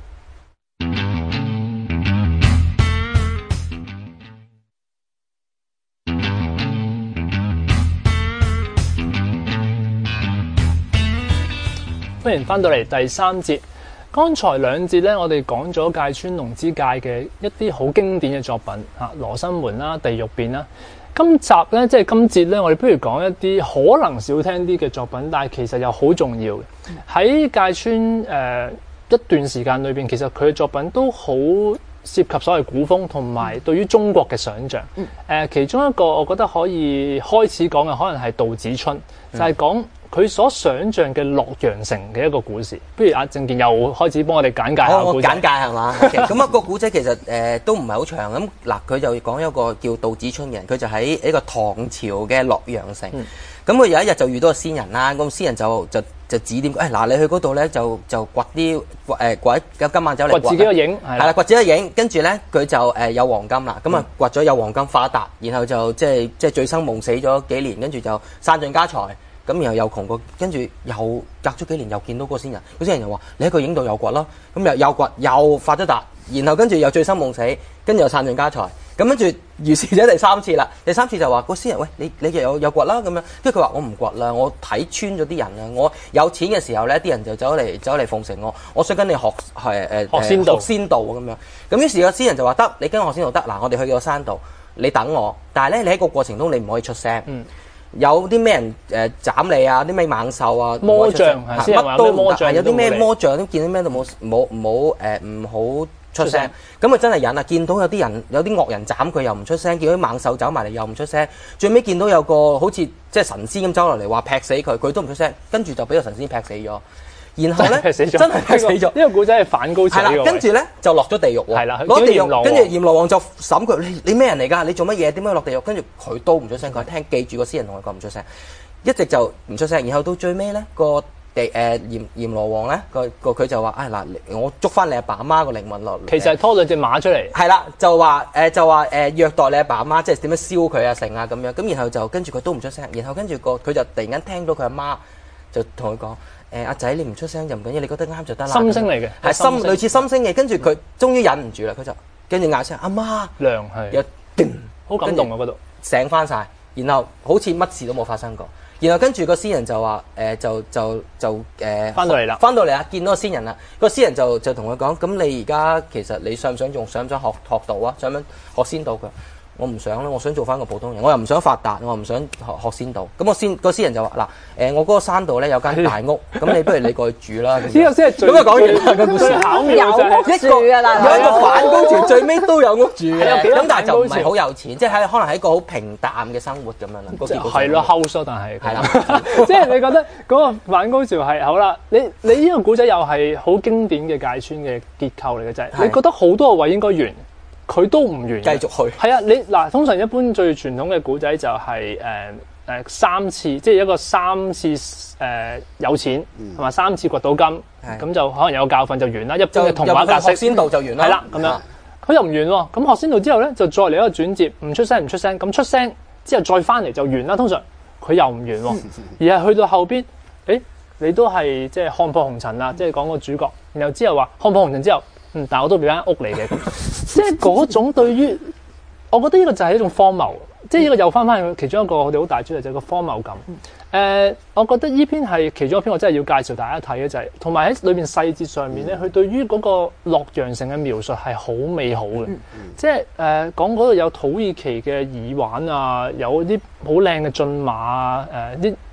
歡迎翻到嚟第三節。剛才兩節咧，我哋講咗芥川龍之介嘅一啲好經典嘅作品嚇，《羅生門》啦，《地獄變》啦。今集咧，即係今節咧，我哋不如講一啲可能少聽啲嘅作品，但係其實又好重要嘅。喺芥川誒、呃、一段時間裏邊，其實佢嘅作品都好涉及所謂古風同埋對於中國嘅想像。誒、呃，其中一個我覺得可以開始講嘅，可能係杜子春，就係、是、講佢所想像嘅洛陽城嘅一個故事。不如阿正健又開始幫我哋簡介下我故仔。 簡介係嘛？咁啊個古仔其實誒、呃、都唔係好長。咁嗱，佢就講一個叫杜子春嘅人，佢就喺呢個唐朝嘅洛陽城。咁佢、嗯、有一日就遇到個仙人啦。咁仙人就就就指點，誒嗱，你去嗰度咧就就掘啲誒掘今晚走嚟掘自己個影，係啦，掘自己個影。跟住咧佢就誒有黃金啦。咁啊掘咗有黃金發達，然後就即係即係醉生夢死咗幾年，跟住就散盡家財。咁然後又窮過，跟住又隔咗幾年又見到個仙人，個仙人又話：你喺個影度又掘咯，咁又又掘又發咗達，然後跟住又醉生夢死，跟住又散盡家財。咁跟住如是者第三次啦，第三次就話個仙人：喂，你你又有有掘啦咁樣。跟住佢話：我唔掘啦，我睇穿咗啲人啦。我有錢嘅時候咧，啲人就走嚟走嚟奉承我。我想跟你學係誒學仙道， 學仙道咁樣。咁於是個仙人就話：得，你跟我學仙道得。嗱，我哋去個山度，你等我。但係咧，你喺個過程中你唔可以出聲。嗯。有啲咩人誒斬你啊？啲咩猛獸啊？ 魔像係乜都唔得， 有啲咩魔像都見到咩都冇冇冇誒唔好出聲。咁啊真係忍啊！見到有啲人有啲惡人斬佢又唔出聲，見到啲猛獸走埋嚟又唔出聲。最尾見到有個好似即係神仙咁走落嚟話劈死佢，佢都唔出聲，跟住就俾個神仙劈死咗。然後咧，真係劈死咗。呢個古仔係反高潮。 係啦，跟住咧就落咗地獄喎。係啦，落地獄，跟住閻羅王就審佢：你你咩人嚟㗎？你做乜嘢？點解落地獄？跟住佢都唔出聲，佢聽記住個詩人同佢講唔出聲，一直就唔出聲。然後到最尾咧，個地誒閻閻羅王咧，個個佢就話：唉嗱，我捉翻你阿爸阿媽個靈魂落嚟。 其實係拖兩隻馬出嚟。 係啦，就話誒就話誒虐待你阿爸阿媽，即係點樣燒佢啊成啊咁樣。咁然後就跟住佢都唔出聲。然後跟住個佢就突然間聽到佢阿媽就同佢講。誒阿仔，你唔出聲就唔緊要，你覺得啱就得啦。 心聲嚟嘅， 係心類似心聲嘅。跟住佢終於忍唔住啦，佢就跟住嗌聲阿媽， 娘係， 又叮， 好感動啊嗰度， 醒翻晒，然後好似乜事都冇發生過。然後跟住個仙人就話誒就就就誒翻到嚟啦， 翻到嚟啦，見到個仙人啦。個仙人就就同佢講：咁你而家其實你想唔想仲想唔想學學道啊？想唔想學仙道？佢我唔想啦，我想做翻個普通人，我又唔想發達，我又唔想學學仙道。咁我仙個仙人就話：嗱，誒我嗰個山度咧有間大屋，咁你不如你過去住啦。呢個先係最咁啊講完啦個故事，巧妙就係一個有一個反高潮，最尾都有屋住嘅。咁但係就唔係好有錢，即係可能係一個好平淡嘅生活咁樣啦。嗰件係咯，house 但係係啦， 即係你覺得嗰個反高潮係好啦。你你呢個古仔又係好經典嘅芥川嘅結構嚟嘅，就係你覺得好多個位應該完。佢都唔完， 繼續去。 係啊，你嗱，通常一般最傳統嘅古仔就係誒誒三次，即係一個三次誒、呃、有錢，同埋、嗯、三次掘到金，咁的就可能有個教訓就完啦。一般嘅童話格式，學仙道就完啦。係啦，咁樣佢又唔完喎。咁學仙道之後咧，就再嚟一個轉折，唔出聲唔出聲，咁出聲之後再翻嚟就完啦。通常佢又唔完喎，而係去到後邊，誒你都係即係看破紅塵啦，即係講個主角，然後之後話看破紅塵之後。嗯，但係我都俾間屋嚟嘅，咁即係嗰種對於，我覺得呢個就係一種荒謬，即係呢個又翻翻去其中一個我哋好大主題就係個荒謬感。誒、呃，我覺得呢篇係其中一篇我真係要介紹大家睇嘅就係、是，同埋喺裏邊細節上面咧，佢對於嗰個洛陽城嘅描述係好美好嘅，嗯嗯、即係誒、呃、講嗰度有土耳其嘅耳環啊，有啲好靚嘅駿馬啊，誒啲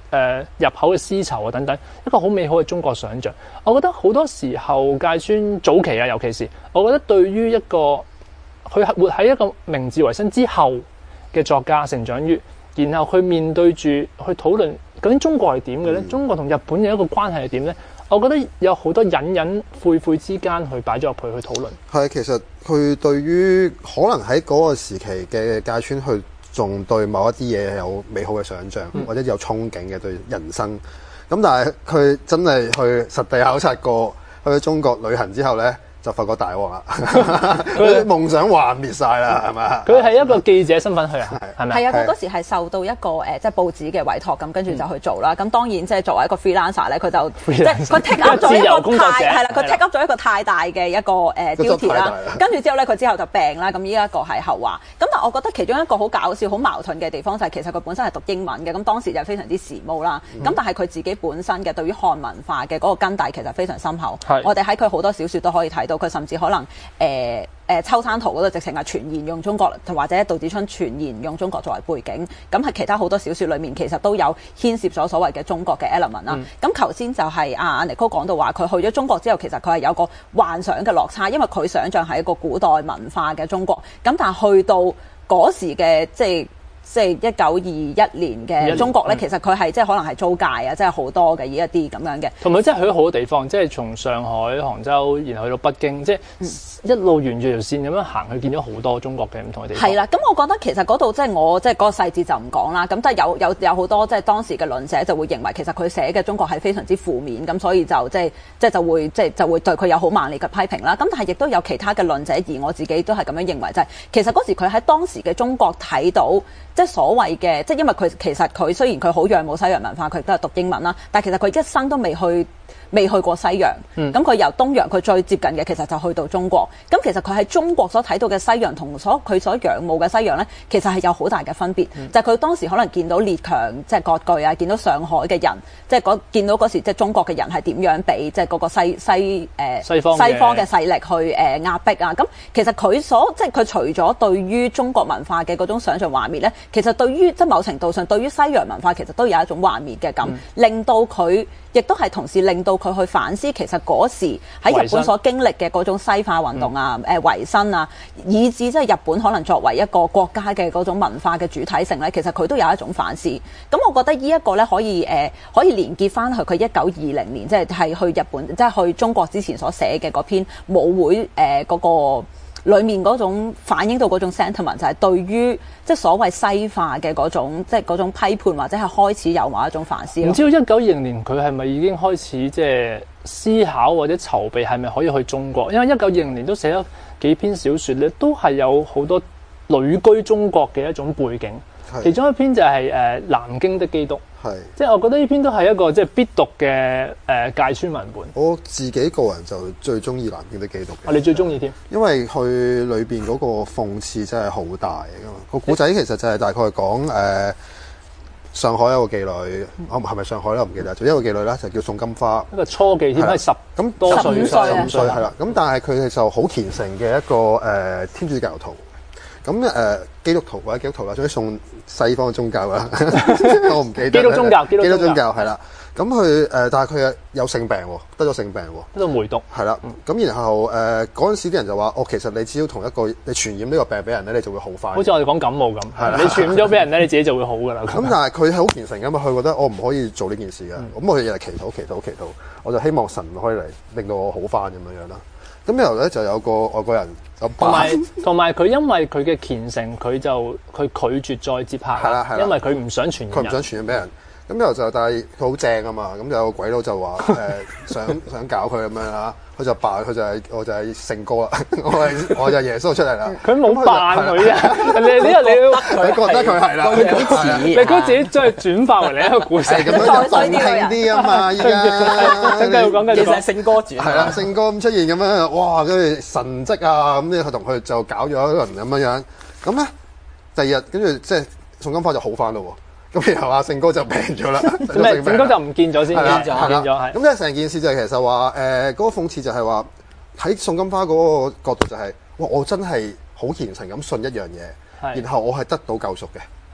呃、入口嘅絲綢啊等等，一個好美好嘅中國想像。我覺得好多時候芥川早期啊，尤其是我覺得對於一個佢活喺一個明治維新之後嘅作家，成長於然後去面對住去討論究竟中國係點嘅咧？嗯、中國同日本嘅一個關係係點咧？我覺得有好多隱隱晦晦之間去擺咗入去去討論。係， 其實佢對於可能喺嗰個時期嘅芥川，去仲對某一啲嘢有美好嘅想像，嗯、或者有憧憬嘅對人生。咁但係佢真係去實地考察過去中國旅行之後咧，就發覺大鑊啦！佢夢想幻滅晒啦，係咪？ 佢係一個記者身份去啊，係咪？ 係啊，佢嗰時係受到一個誒即係報紙嘅委託，咁跟住就去做啦。咁當然即係作為一個 freelancer 咧，佢就即係佢 take up 咗一個太係啦，佢 take up 咗一個太大嘅一個誒 duty 啦。跟住之後咧，佢之後就病啦。咁呢一個係後話。咁但係我覺得其中一個好搞笑、好矛盾嘅地方就係其實佢本身係讀英文嘅，咁當時就非常之時髦啦。咁但係佢自己本身嘅對於漢文化嘅嗰個根底其實非常深厚。我哋喺佢好多小説都可以睇到。佢甚至可能誒誒、呃呃、秋山圖嗰度直情係全然用中國，或者杜子春全然用中國作為背景。咁喺其他好多小説裏面，其實都有牽涉咗所謂嘅中國嘅 element 啦。咁頭先就係阿阿 Nicole 講到話，佢去咗中國之後，其實佢係有個幻想嘅落差，因為佢想像係一個古代文化嘅中國。咁但係去到嗰時嘅即係。即係一九二一年嘅中國咧，嗯、其實佢係即係可能係租界啊，即係好多嘅呢一啲咁樣嘅。同埋即係去咗好多地方，即係從上海、杭州，然後去到北京，即係一路沿住條線咁樣行去，見咗好多中國嘅唔同嘅地方。 係啦，咁我覺得其實嗰度即係我即係嗰個細節就唔講啦。咁即係有有有好多即係當時嘅論者就會認為其實佢寫嘅中國係非常之負面，咁所以就即係即係就會即係就會對佢有好猛烈嘅批評啦。咁但係亦都有其他嘅論者，而我自己都係咁樣認為，就係其實嗰時佢喺當時嘅中國睇到。即係所謂嘅，即係因為佢其實佢雖然佢好仰慕西洋文化，佢亦都係讀英文啦，但係其實佢一生都未去未去過西洋。咁佢、嗯、由東洋佢最接近嘅其實就去到中國。咁其實佢喺中國所睇到嘅西洋同所佢所仰慕嘅西洋咧，其實係有好大嘅分別。嗯、就係佢當時可能見到列強即係割據啊，見到上海嘅人，即係嗰見到嗰時即係中國嘅人係點樣俾即係嗰個西西誒、呃、西方西方嘅勢力去誒、呃、壓迫啊。咁其實佢所即係佢除咗對於中國文化嘅嗰種想像幻滅咧。其實對於即係某程度上，對於西洋文化其實都有一種幻滅嘅感，嗯、令到佢亦都係同時令到佢去反思，其實嗰時喺日本所經歷嘅嗰種西化運動啊、誒維新啊，以至即係日本可能作為一個國家嘅嗰種文化嘅主體性咧，其實佢都有一種反思。咁我覺得呢一個咧可以誒、呃、可以連結翻去佢一九二零年，即係係去日本，即係去中國之前所寫嘅嗰篇舞會誒嗰、呃那個。裡面嗰種反映到嗰種 sentiment 就係對於即係所謂西化嘅嗰種即係嗰種批判或者係開始有某一種反思。唔知道一九二零年佢係咪已經開始即係思考或者籌備係咪可以去中國？因為一九二零年都寫咗幾篇小説咧，都係有好多旅居中國嘅一種背景。是其中一篇就係、是、誒、呃、南京的基督。係，即係我覺得呢篇都係一個即係必讀嘅誒芥川文本。我自己個人就最中意《南京的基督》嘅。 我哋最中意添， 因為佢裏邊嗰個諷刺真係好大嘅嘛。個古仔其實就係大概講誒、呃、上海有個妓女，我係咪上海咧？我唔記得。仲有一個妓女咧，就叫宋金花。 一個初妓添，係十咁多歲， 十五歲啊， 十五歲係啦。咁但係佢哋就好虔誠嘅一個誒、呃、天主教徒。咁誒、呃、基督徒或者基督徒啦，總之送西方嘅宗教啦，我唔記得。 基督宗教，基督宗教係啦。咁佢誒，但係佢有性病喎，得咗性病喎， 得咗梅毒。係啦。 咁、嗯、然後誒嗰陣時啲人就話：哦，其實你只要同一個你傳染呢個病俾人咧，你就會好快。好似我哋講感冒咁，係啦。你傳染咗俾人咧，你自己就會好㗎啦。咁但係佢係好虔誠㗎嘛，佢覺得我唔可以做呢件事㗎。咁、嗯、我日日祈禱、祈禱、祈禱，我就希望神可以嚟令到我好翻咁樣樣啦。咁然後咧就有個外國人就同埋同埋佢因為佢嘅虔誠，佢就佢拒絕再接客，係啦係啦，因為佢唔想傳染，佢唔想傳染俾人。咁然後就但係佢好正啊嘛，咁就有個鬼佬就話誒、呃、想想搞佢咁樣啦，佢就扮佢就係、是、我就係聖哥啦，我係我就係耶穌出嚟啦。佢冇扮佢啊！你呢個你要你覺得佢係啦，你覺得自己將佢轉化為另一個故事咁樣就動聽啲啊嘛！依家繼續講繼續講，聖哥轉係啦，聖哥咁出現咁樣，哇！跟住神蹟啊咁，佢同佢就搞咗一輪咁樣樣。咁咧第二日跟住即係宋金花就好翻咯喎。咁然後阿聖哥就病咗啦，聖哥就唔見咗先，見咗，見咗係。咁即係成件事就係其實話誒嗰個諷刺就係話喺宋金花嗰個角度就係、是，哇！我真係好虔誠咁信一樣嘢，然後我係得到救贖嘅。係。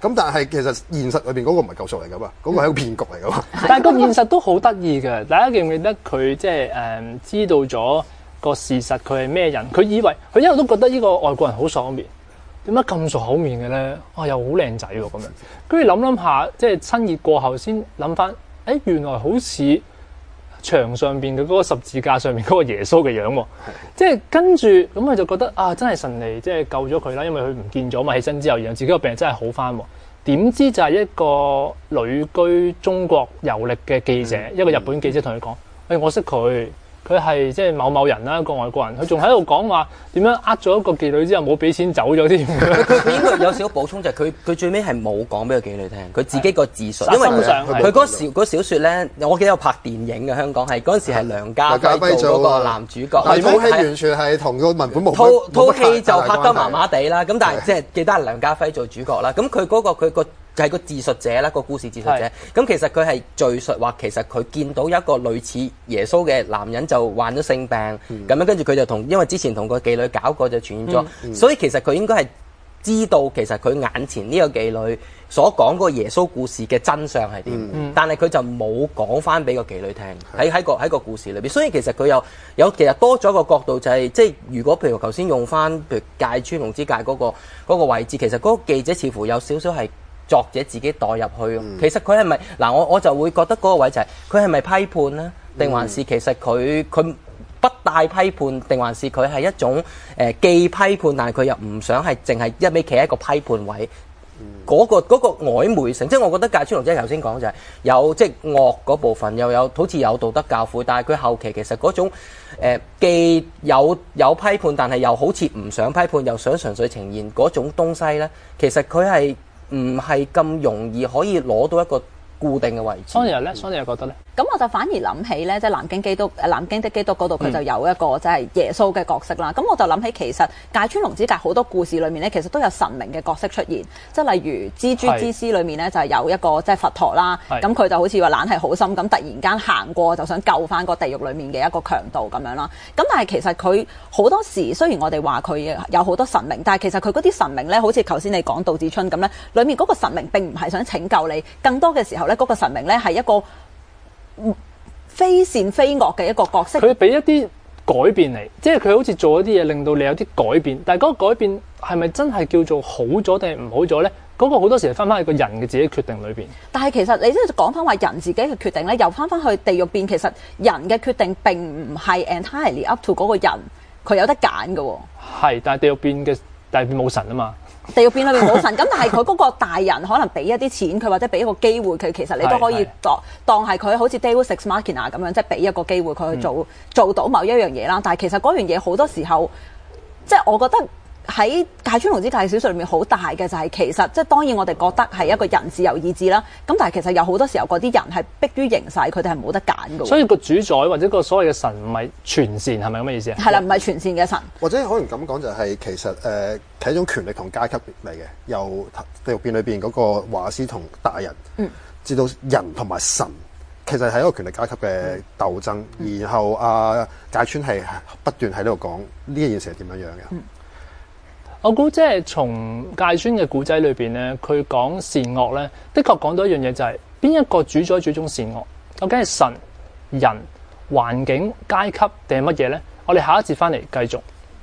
咁但係其實現實裏邊嗰個唔係救贖嚟噶嘛，嗰、嗰個係一個騙局嚟噶嘛。 但係個現實都好得意嘅，大家記唔記得佢即係誒知道咗個事實佢係咩人？佢以為佢一路都覺得呢個外國人好爽面，點解咁熟口面嘅咧？啊，又好靚仔喎咁樣。跟住諗諗下，即係親熱過後先諗翻，誒原來好似牆上邊嘅嗰個十字架上面嗰個耶穌嘅樣喎。即係跟住咁佢就覺得啊，真係神嚟即係救咗佢啦，因為佢唔見咗嘛，起身之後，然後自己個病真係好翻。點知就係一個旅居中國遊歷嘅記者，嗯、一個日本記者同佢講：誒、欸，我識佢。佢係即係某某人啦，一個外國人，佢仲喺度講話點樣呃咗一個妓女之後冇俾錢走咗添。 佢佢應該有少少補充，就係佢佢最尾係冇講俾個妓女聽，佢自己個自述。因為佢嗰小嗰小説咧，我記得有拍電影嘅香港係嗰陣時係梁家輝做嗰個男主角。 但係套戲完全係同個文本冇套套戲就拍得麻麻地啦。咁但係即係記得係梁家輝做主角啦。咁佢嗰個佢個。就係個自述者啦，個故事自述者。咁其實佢係敘述話，其實佢見到一個類似耶穌嘅男人就患咗性病，咁、嗯、樣跟住佢就同，因為之前同個妓女搞過就傳染咗，嗯嗯、所以其實佢應該係知道其實佢眼前呢個妓女所講嗰個耶穌故事嘅真相係點，嗯、但係佢就冇講翻俾個妓女聽。喺喺、嗯、個喺個故事裏邊，所以其實佢有有其實多咗一個角度、就係，就係即係如果譬如頭先用翻譬如芥川龍之介嗰個嗰個位置，其實嗰個記者似乎有少少係。作者自己代入去，嗯、其實佢係咪嗱？我我就會覺得嗰個位就係佢係咪批判呢？定還是其實佢佢不帶批判，定還是佢係一種誒、呃、既批判，但係佢又唔想係淨係一味企喺一個批判位。嗰、嗯嗰個嗰、嗰個曖昧性，即係我覺得芥川龍即係頭先講就係有即係惡嗰部分，又有好似有道德教誨，但係佢後期其實嗰種、呃、既有有批判，但係又好似唔想批判，又想純粹呈現嗰種東西咧，其實佢係。唔係咁容易可以攞到一個固定嘅位置。 Sonia咧，Sonia覺得咧？ 咁我就反而諗起咧，即係南京基督誒南京的基督嗰度，佢就有一個即係耶穌嘅角色啦。咁、嗯、我就諗起其實芥川龍之介好多故事裏面咧，其實都有神明嘅角色出現。即係例如蜘蛛之絲裏面咧，就係有一個即係佛陀啦。咁佢就好似話懶係好心咁，突然間行過就想救翻個地獄裏面嘅一個強盜咁樣啦。咁但係其實佢好多時雖然我哋話佢有好多神明，但係其實佢嗰啲神明咧，好似頭先你講杜子春咁咧，裏面嗰個神明並唔係想拯救你，更多嘅時候咧，嗰、那個神明咧係一個非善非惡嘅一個角色， 佢俾一啲改變你，即係佢好似做一啲嘢令到你有啲改變，但係嗰個改變係咪真係叫做好咗定係唔好咗咧？嗰、嗰個好多時係翻翻去個人嘅自己決定裏邊。但係其實你即係講翻話人自己嘅決定咧，又翻翻去地獄邊，其實人嘅決定並唔係 entirely up to 嗰個人，佢有得揀嘅喎。係，但係地獄邊嘅地獄邊冇神啊嘛。地獄邊裏面冇神，咁但係佢嗰個大人可能俾一啲錢佢，或者俾一個機會佢，其實你都可以當當係佢好似 Deus Ex Machina 咁樣，即係俾一個機會佢去做、嗯、做到某一樣嘢啦。但係其實嗰樣嘢好多時候，即係我覺得喺芥川龍之介小說裏面好大嘅就係其實即係當然我哋覺得係一個人自由意志啦。咁但係其實有好多時候嗰啲人係迫於形勢，佢哋係冇得揀嘅。所以個主宰或者個所謂嘅神唔係全善，係咪咁嘅意思啊？係啦，唔係全善嘅神。或者可能咁講就係其實誒。呃係一種權力同階級嚟嘅，由地獄變裏邊嗰個畫師同大人，嗯，至到人同埋神，其實係一個權力階級嘅鬥爭。嗯、然後啊，芥川係不斷喺度講呢件事係點樣樣嘅。嗯、我估即係從芥川嘅古仔裏邊咧，佢講善惡咧，的確講到一樣嘢就係、是、邊一個主宰主種善惡？究竟係神、人、環境、階級定係乜嘢咧？我哋下一節翻嚟繼續。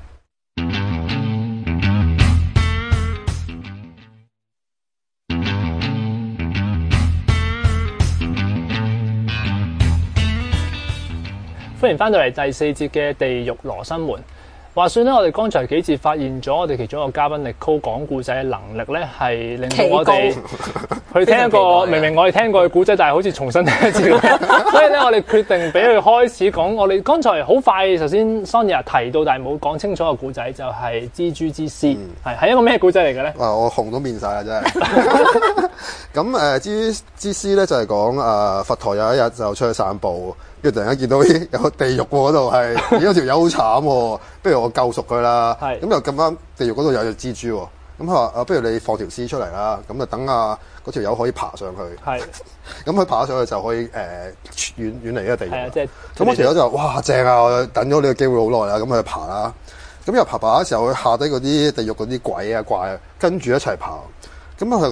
歡迎翻到嚟第四節嘅地獄羅生門。話說咧，我哋剛才幾節發現咗，我哋其中一個嘉賓力高講故仔嘅能力咧，係令到我哋去聽一個明明我哋聽過嘅故仔，但係好似重新聽一次。所以咧，我哋決定俾佢開始講。我哋剛才好快，首先 Sonia 提到，但係冇講清楚個故仔，就係、是、蜘蛛之絲，係係、嗯、一個咩故仔嚟嘅咧？哇！我紅都面晒啦，真係。咁誒，蜘蛛之絲咧就係講誒佛陀有一日就出去散步。跟住突然間見到咦有個地獄喎，嗰度係而家條友好慘喎，不如我救贖佢啦。咁又咁啱地獄嗰度有隻蜘蛛喎，咁佢話啊，不如你放條絲出嚟啦，咁就等啊嗰條友可以爬上去。係，咁佢爬上去就可以誒、呃、遠遠離呢個地獄。係啊，即係咁嗰條友就哇正啊！我等咗呢個機會好耐啦，咁佢就爬啦。咁又爬爬嘅時候，佢下低嗰啲地獄嗰啲鬼啊怪啊跟住一齊爬。咁我就講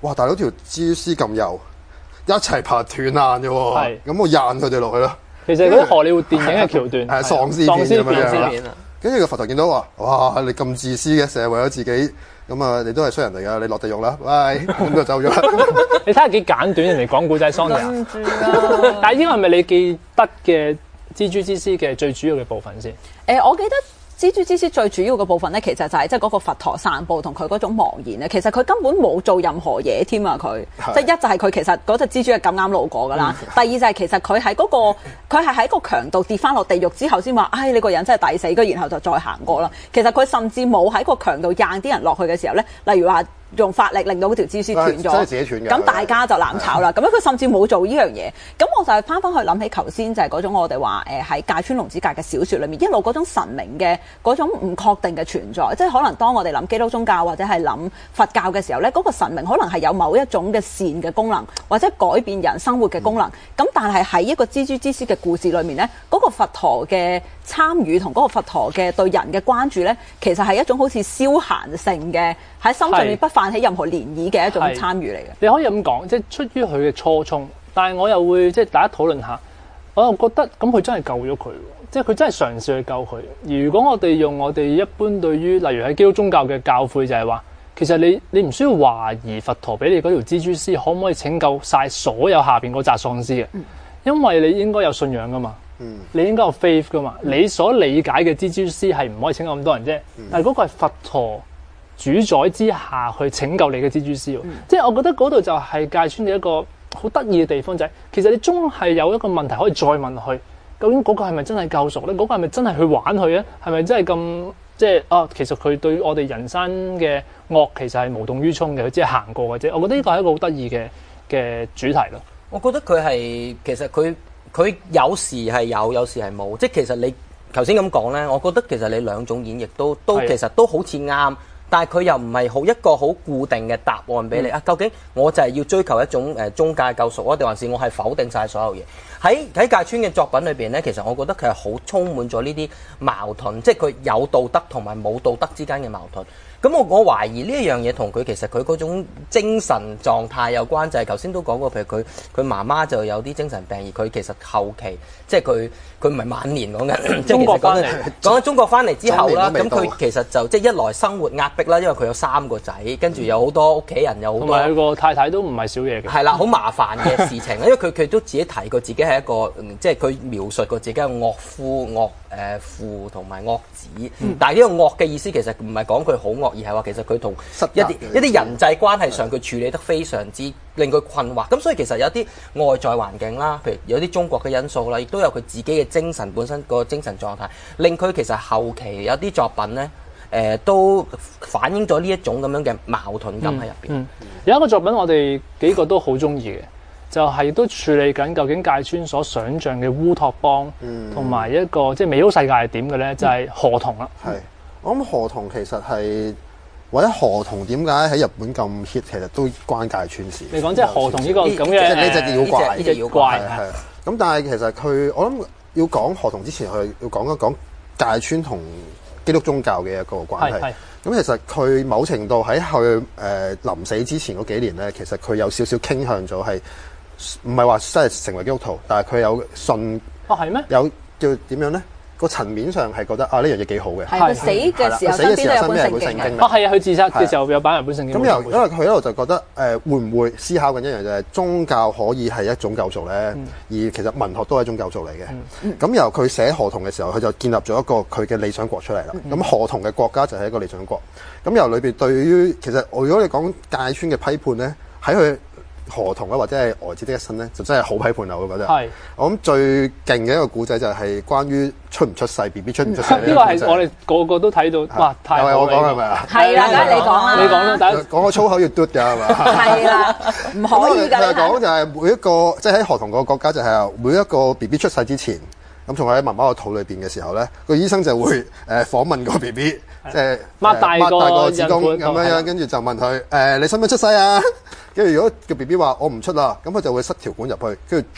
哇！大佬條蜘蛛絲咁幼，一齊拍斷爛嘅喎，咁我掗佢哋落去咯。 其實嗰啲荷里活電影嘅橋段係喪屍喪屍片咁片樣。跟住個佛陀見到話：哇！你咁自私嘅，成日為咗自己，咁啊，你都係衰人嚟㗎，你落地獄啦，拜，咁就走咗啦。 你睇下幾簡短，人哋講古仔桑尼亞。但係呢個係咪你記得嘅蜘蛛之絲嘅最主要嘅部分先？誒、 呃，我記得。蜘蛛之絲最主要嘅部分咧，其實就係即係嗰個佛陀散步同佢嗰種茫然咧。其實佢根本冇做任何嘢添啊！佢即係一就係佢其實嗰隻蜘蛛係咁啱路過㗎啦。第二就係其實佢喺嗰個佢係喺個強度跌翻落地獄之後先話：唉，你個人真係抵死！跟然後就再行過啦。其實佢甚至冇喺個強度掟啲人落去嘅時候咧，例如話用法力令到嗰條蜘蛛斷咗，咁大家就攬炒啦。咁樣佢甚至冇做呢樣嘢。咁我就係翻返去諗起頭先就係嗰種我哋話誒喺芥川龍之介嘅小説裏面一路嗰種神明嘅嗰種唔確定嘅存在，即係可能當我哋諗基督宗教或者係諗佛教嘅時候咧，嗰、嗰個神明可能係有某一種嘅善嘅功能，或者改變人生活嘅功能。咁、嗯、但係喺一個蜘蛛之絲嘅故事裏面咧，嗰、嗰個佛陀嘅參與同嗰個佛陀嘅對人嘅關注咧，其實係一種好似消閒性嘅喺心上面不泛起任何漣漪嘅一種參與嚟嘅。 你可以咁講，即係出於佢嘅初衷，但係我又會即係大家討論下，我又覺得咁佢真係救咗佢。即係佢真係嘗試去救佢。如果我哋用我哋一般對於例如喺基督宗教嘅教誨，就係話，其實你你唔需要懷疑佛陀俾你嗰條蜘蛛絲可唔可以拯救晒所有下邊嗰紮喪屍嘅，因為你應該有信仰噶嘛，嗯、你應該有 faith 噶嘛。嗯、你所理解嘅蜘蛛絲係唔可以拯救咁多人啫，嗯、但係嗰個係佛陀主宰之下去拯救你嘅蜘蛛絲。嗯、即係我覺得嗰度就係芥川嘅一個好得意嘅地方，就係、是、其實你終係有一個問題可以再問佢。究竟嗰個係咪真係救贖咧？嗰、嗰個係咪真係去玩佢咧？係咪真係咁即係啊？其實佢對我哋人生嘅惡其實係無動於衷嘅，佢只係行過嘅啫。我覺得呢個係一個好得意嘅嘅主題咯。 我覺得佢係其實佢佢有時係有，有時係冇。即係其實你頭先咁講咧，我覺得其實你兩種演繹都都其實都好似啱。但係佢又唔係好一個好固定嘅答案俾你、嗯、啊！究竟我就係要追求一種誒、呃、宗教救贖啊，定還是我係否定晒所有嘢？喺喺芥川嘅作品裏邊咧，其實我覺得佢係好充滿咗呢啲矛盾，即係佢有道德同埋冇道德之間嘅矛盾。咁我我懷疑呢一樣嘢同佢其實佢嗰種精神狀態有關，就係頭先都講過，譬如佢佢媽媽就有啲精神病，而佢其實後期即係佢佢唔係晚年講緊，即係其實講緊講緊中國翻嚟之後啦。咁佢其實就即係一來生活壓迫啦，因為佢有三個仔，跟住有好多屋企人，有好多同埋佢個太太都唔係少嘢嘅。 係啦，好麻煩嘅事情，因為佢佢都自己提過自己係一個，即係佢描述過自己嘅惡夫惡誒父同埋惡子。嗯、但係呢個惡嘅意思其實唔係講佢好惡。而係話其實佢同一啲一啲人際關係上佢處理得非常之令佢困惑，咁所以其實有啲外在環境啦，譬如有啲中國嘅因素啦，亦都有佢自己嘅精神本身個精神狀態，令佢其實後期有啲作品咧，誒、呃、都反映咗呢一種咁樣嘅矛盾感喺入邊。 嗯嗯、有一個作品我哋幾個都好中意嘅，就係、是、都處理緊究竟芥川所想像嘅烏托邦，同埋、嗯、一個即係美好世界係點嘅咧，就係、是、河童啦。係、嗯。 我諗河童其實係，或者河童點解喺日本咁 hit，其實都關芥川事。 你講即係河童呢個咁嘅呢隻妖怪， 呢隻妖怪係。咁但係其實佢，我諗要講河童之前，佢要講一講芥川同基督宗教嘅一個關係。咁其實佢某程度喺佢誒臨死之前嗰幾年咧，其實佢有少少傾向咗係，唔係話真係成為基督徒，但係佢有信。 哦，係咩？ 有叫點樣咧？個層面上係覺得啊呢樣嘢幾好嘅， 係佢死嘅時候身邊都有本聖經嘅。 哦，係啊，佢自殺嘅時候有擺入本聖經。 咁又因為佢一路就覺得誒、呃、會唔會思考緊一樣就係宗教可以係一種救贖咧，嗯、而其實文學都係一種救贖嚟嘅。咁、嗯嗯、由佢寫河童嘅時候，佢就建立咗一個佢嘅理想國出嚟啦。咁、嗯、河童嘅國家就係一個理想國。咁由裏邊對於其實如果你講芥川嘅批判咧，喺佢河童咧或者係呆子的一生咧，就真係好批判啊！我覺得。係。我諗最勁嘅一個故仔就係關於出唔出世 B B 出唔出世呢個係我哋個個都睇到，哇！太好啦！ 我講係咪啊？ 係啦，梗係你講啦。 你講啦，大家講個粗口要嘟㗎係嘛？ 係啦，唔可以㗎。 佢講就係每一個，即係喺河童個國家就係每一個 B B 出世之前，咁仲喺媽媽個肚裏邊嘅時候咧，個醫生就會誒訪問個 B B，即係擘大個子宮咁樣樣，跟住就問佢誒你使唔使出世啊？跟住如果個 B B 話我唔出啦，咁佢就會塞條管入去，跟住啜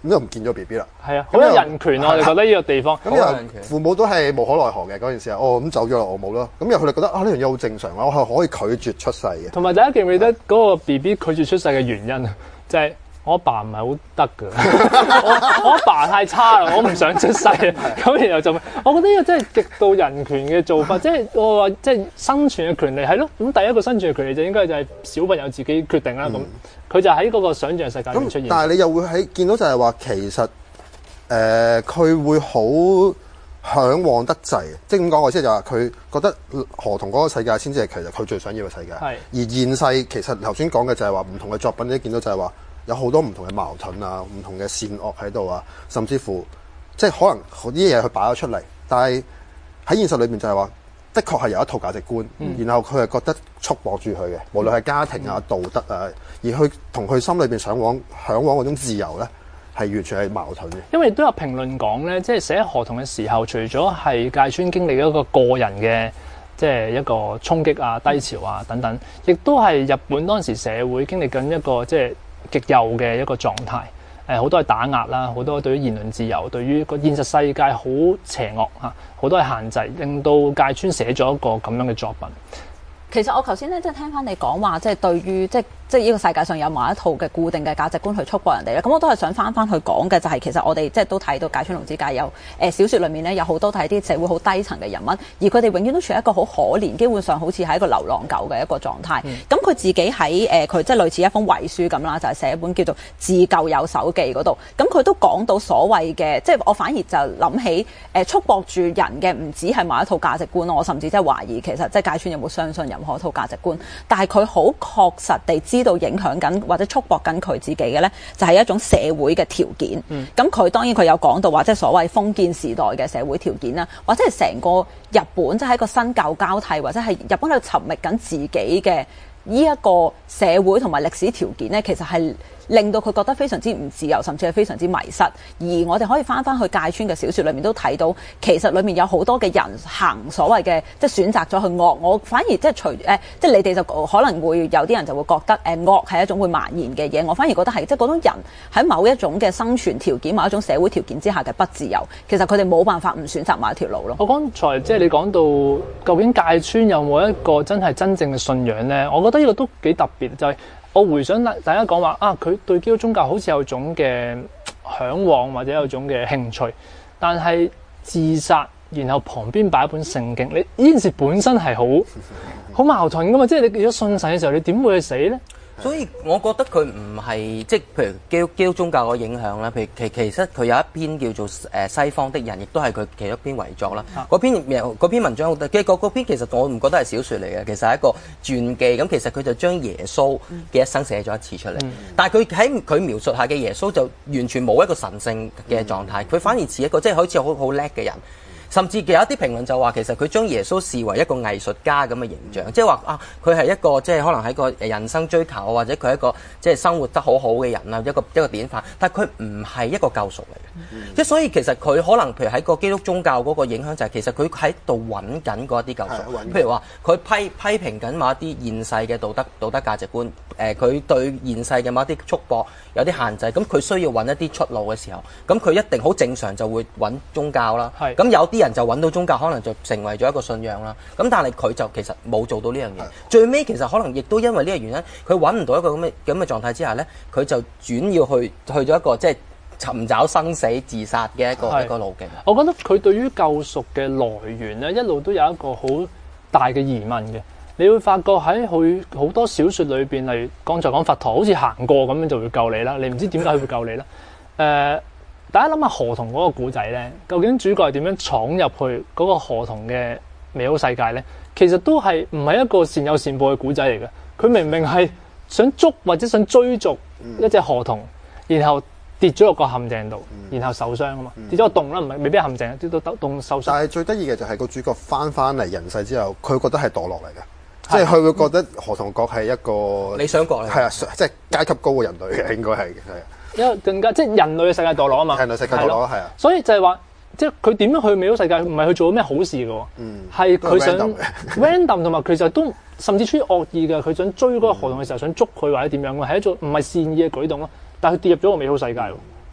咁就唔見咗 B B 啦。 係啊，好有人權啊！我哋覺得呢個地方， 咁又父母都係無可奈何嘅嗰件事啊。哦，咁走咗啦，我冇咯。咁又佢哋覺得啊，呢樣嘢好正常啊，我係可以拒絕出世嘅。 同埋大家記唔記得嗰個 B B 拒絕出世嘅原因啊？就係、是。我阿爸唔係好得㗎，我我阿爸太差啦，我唔想出世啊。咁然後就，我覺得呢個真係極度人權嘅做法，即係我話即係生存嘅權利係咯。咁第一個生存嘅權利就應該就係小朋友自己決定啦。咁佢、嗯、就喺嗰個想像世界裏面出現。 但係你又會喺見到就係話，其實誒佢、呃、會好嚮往得滯，即係點講？我即係就話佢覺得河童嗰個世界先至係其實佢最想要嘅世界。係而現世其實頭先講嘅就係話唔同嘅作品，你都見到就係話。有好多唔同嘅矛盾啊，唔同嘅善惡喺度啊，甚至乎即係可能嗰啲嘢佢擺咗出嚟，但係喺現實裏面就係話，的確係有一套價值觀，嗯、然後佢係覺得束縛住佢嘅，無論係家庭啊、道德啊，而佢同佢心裏邊想往嚮往嗰種自由咧，係完全係矛盾嘅。因為都有評論講咧，即係寫河童嘅時候，除咗係芥川經歷一個個人嘅即係一個衝擊啊、低潮啊等等，亦都係日本當時社會經歷緊一個即係極右嘅一個狀態，誒好多係打壓啦，好多對於言論自由，對於個現實世界好邪惡嚇，好多係限制，令到芥川寫咗一個咁樣嘅作品。 其實我頭先咧即係聽翻你講話，即係對於即係即係呢個世界上有某一套嘅固定嘅價值觀去束縛人哋咧，咁我都係想翻翻去講嘅就係、是、其實我哋即係都睇到芥川龍之介有誒、呃、小説裏面咧有好多都係啲社會好低層嘅人物，而佢哋永遠都處喺一個好可憐，基本上好似係一個流浪狗嘅一個狀態。咁佢、嗯、自己喺誒佢即係類似一封遺書咁啦，就係、是、寫一本叫做《自救有手記》嗰度。咁佢都講到所謂嘅，即係我反而就諗起誒、呃、束縛住人嘅唔止係某一套價值觀咯。我甚至即係懷疑其實即係芥川有冇相信任何一套價值觀，但係佢好確實地知道影響緊或者束縛緊佢自己嘅咧，就係一種社會嘅條件。咁佢、嗯、當然佢有講到話，即係所謂封建時代嘅社會條件啦，或者係成個日本即係一個新舊交替，或者係日本喺度尋覓緊自己嘅呢一個社會同埋歷史條件咧，其實係令到佢覺得非常之唔自由，甚至係非常之迷失。而我哋可以翻翻去芥川嘅小説裏面都睇到，其實裏面有好多嘅人行所謂嘅即係選擇咗去惡。我反而即係除誒，即係你哋就可能會有啲人就會覺得誒惡係一種會蔓延嘅嘢。我反而覺得係即係嗰種人喺某一種嘅生存條件、某一種社會條件之下嘅不自由，其實佢哋冇辦法唔選擇某一條路咯。 我剛才即係你講到究竟芥川有冇一個真係真正嘅信仰咧？我覺得呢個都幾特別，就係、是。我回想大家講話啊，佢對基督宗教好似有種嘅嚮往或者有種嘅興趣，但係自殺然後旁邊擺一本聖經，你呢件事本身係好好矛盾噶嘛？即係你如果信神嘅時候，你點會去死咧？ 所以我覺得佢唔係即係譬如基督基督宗教嘅影響啦，譬如其其實佢有一篇叫做誒西方的人，亦都係佢其中一篇遺作啦。嗰、啊、篇嗰篇文章嘅嗰嗰篇其實我唔覺得係小説嚟嘅，其實係一個傳記。咁其實佢就將耶穌嘅一生寫咗一次出嚟，嗯、但係佢喺佢描述下嘅耶穌就完全冇一個神聖嘅狀態，佢、嗯、反而似一個即係好似好好叻嘅人。甚至有一啲評論就話，其實佢將耶穌視為一個藝術家咁嘅形象，即係話啊，佢係一個即係可能係一個人生追求，或者佢係一個即係生活得好好嘅人啊，一個一個典範。但係佢唔係一個救贖嚟嘅，即係、嗯、所以其實佢可能譬如喺個基督宗教嗰個影響就係、是、其實佢喺度揾緊嗰一啲救贖。譬如話佢批批評緊某一啲現世嘅道德道德價值觀，誒、呃、佢對現世嘅某一啲束縛有啲限制，咁佢需要揾一啲出路嘅時候，咁佢一定好正常就會揾宗教啦。咁是有啲人就揾到宗教，可能就成為咗一個信仰啦。咁但係佢就其實冇做到呢樣嘢。是最尾其實可能亦都因為呢個原因，佢揾唔到一個咁嘅咁嘅狀態之下呢，佢就轉要去去咗一個即係尋找生死、自殺嘅一個是一個路徑。 我覺得佢對於救贖嘅來源呢，一路都有一個好大嘅疑問嘅。你會發覺喺佢好多小説裏邊，例如剛才講佛陀好似行過咁樣就會救你啦，你唔知點解佢會救你啦。誒、呃，大家諗下河童嗰個古仔咧，究竟主角係點樣闖入去嗰個河童嘅美好世界咧？其實都係唔係一個善有善報嘅古仔嚟嘅。佢明明係想捉或者想追逐一隻河童，然後跌咗落個陷阱度，然後受傷啊嘛，跌咗個洞啦，唔係未必係陷阱，跌到洞受傷。 但係最得意嘅就係個主角翻翻嚟人世之後，佢覺得係墮落嚟嘅。即係佢會覺得河童國係一個理想國嚟， 係啊，即係階級高嘅人類嘅，應該係係啊， 因為更加即係人類嘅世界墮落啊嘛， 人類世界墮落係啊， 所以就係話，即係佢點樣去美好世界，唔係去做咩好事嘅喎，係佢、嗯、想 random 同埋其實都甚至出於惡意嘅，佢想追嗰個河童嘅時候，想捉佢或者點樣嘅，係一種唔係善意嘅舉動咯，但係佢跌入咗個美好世界喎。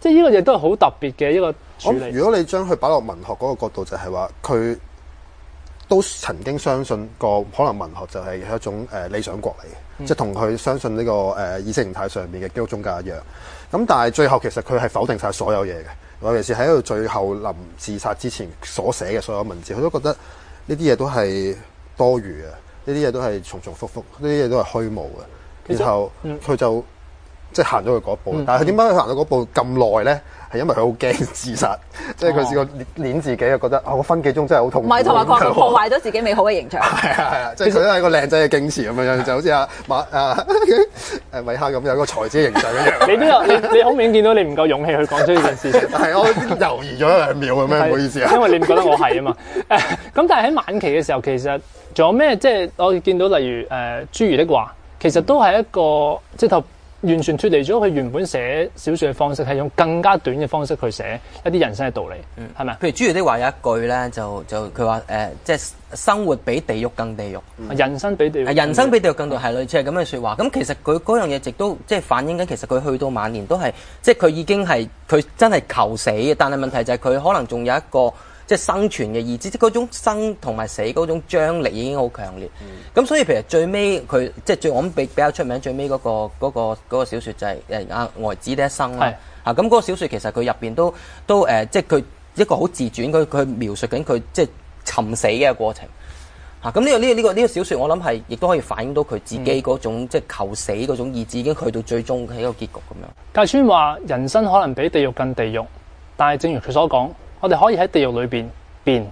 即係呢個嘢都係好特別嘅一個處理。 如果你將佢擺落文學嗰個角度，就係話佢都曾經相信過可能文學就係一種誒、呃、理想國嚟嘅，嗯、即係同佢相信呢、這個誒、呃、意識形態上面嘅基督宗教一樣。咁但係最後其實佢係否定晒所有嘢嘅，尤其是喺度最後臨自殺之前所寫嘅所有文字，佢都覺得呢啲嘢都係多餘嘅，呢啲嘢都係重重複複，呢啲嘢都係虛無嘅。然後佢、嗯、就。即係行咗去嗰步，嗯、但係佢點解佢行到嗰步咁耐咧？係因為佢好驚自殺，即係佢試過捏自己，又覺得啊，我分幾鐘真係好痛苦。唔係，同埋佢破壞咗自己美好嘅形象。 係啊係啊，即係佢都係一個靚仔嘅矜持咁樣，就好似阿馬啊誒米哈咁有個才子嘅形象一樣。 你都有你你好明顯見到你唔夠勇氣去講出呢件事情。 係我猶豫咗兩秒咁樣，唔好意思啊。 因為你唔覺得我係啊嘛。誒咁，但係喺晚期嘅時候，其實仲有咩？即係我見到例如誒《諸如的話》，其實都係一個即係頭。完全脫離咗佢原本寫小說嘅方式，係用更加短嘅方式去寫一啲人生嘅道理，係咪、嗯？ 譬如諸如的話有一句咧，就就佢話誒，即係生活比地獄更地獄， 嗯、人生比地獄， 人生比地獄更地獄，係類似係咁嘅説話。咁其實佢嗰樣嘢亦都即係反映緊，其實佢去到晚年都係，即係佢已經係佢真係求死嘅，但係問題就係佢可能仲有一個。即係生存嘅意志，即係嗰種生同埋死嗰種張力已經好強烈。咁、嗯、所以譬如最尾佢即係最我諗比比較出名最尾嗰、嗰個嗰、嗰個嗰個小説就係誒阿呆子的一生啦。啊咁嗰個小説其實佢入邊都都誒、呃、即係佢一個好自傳，佢佢描述緊佢即係尋死嘅過程。嚇咁呢個呢、呢個呢、呢個呢、呢個小説我諗係亦都可以反映到佢自己嗰種、嗯、即係求死嗰種意志已經去到最終嘅一個結局咁樣。 芥川話人生可能比地獄更地獄，但係正如佢所講。我哋可以喺地獄裏邊變。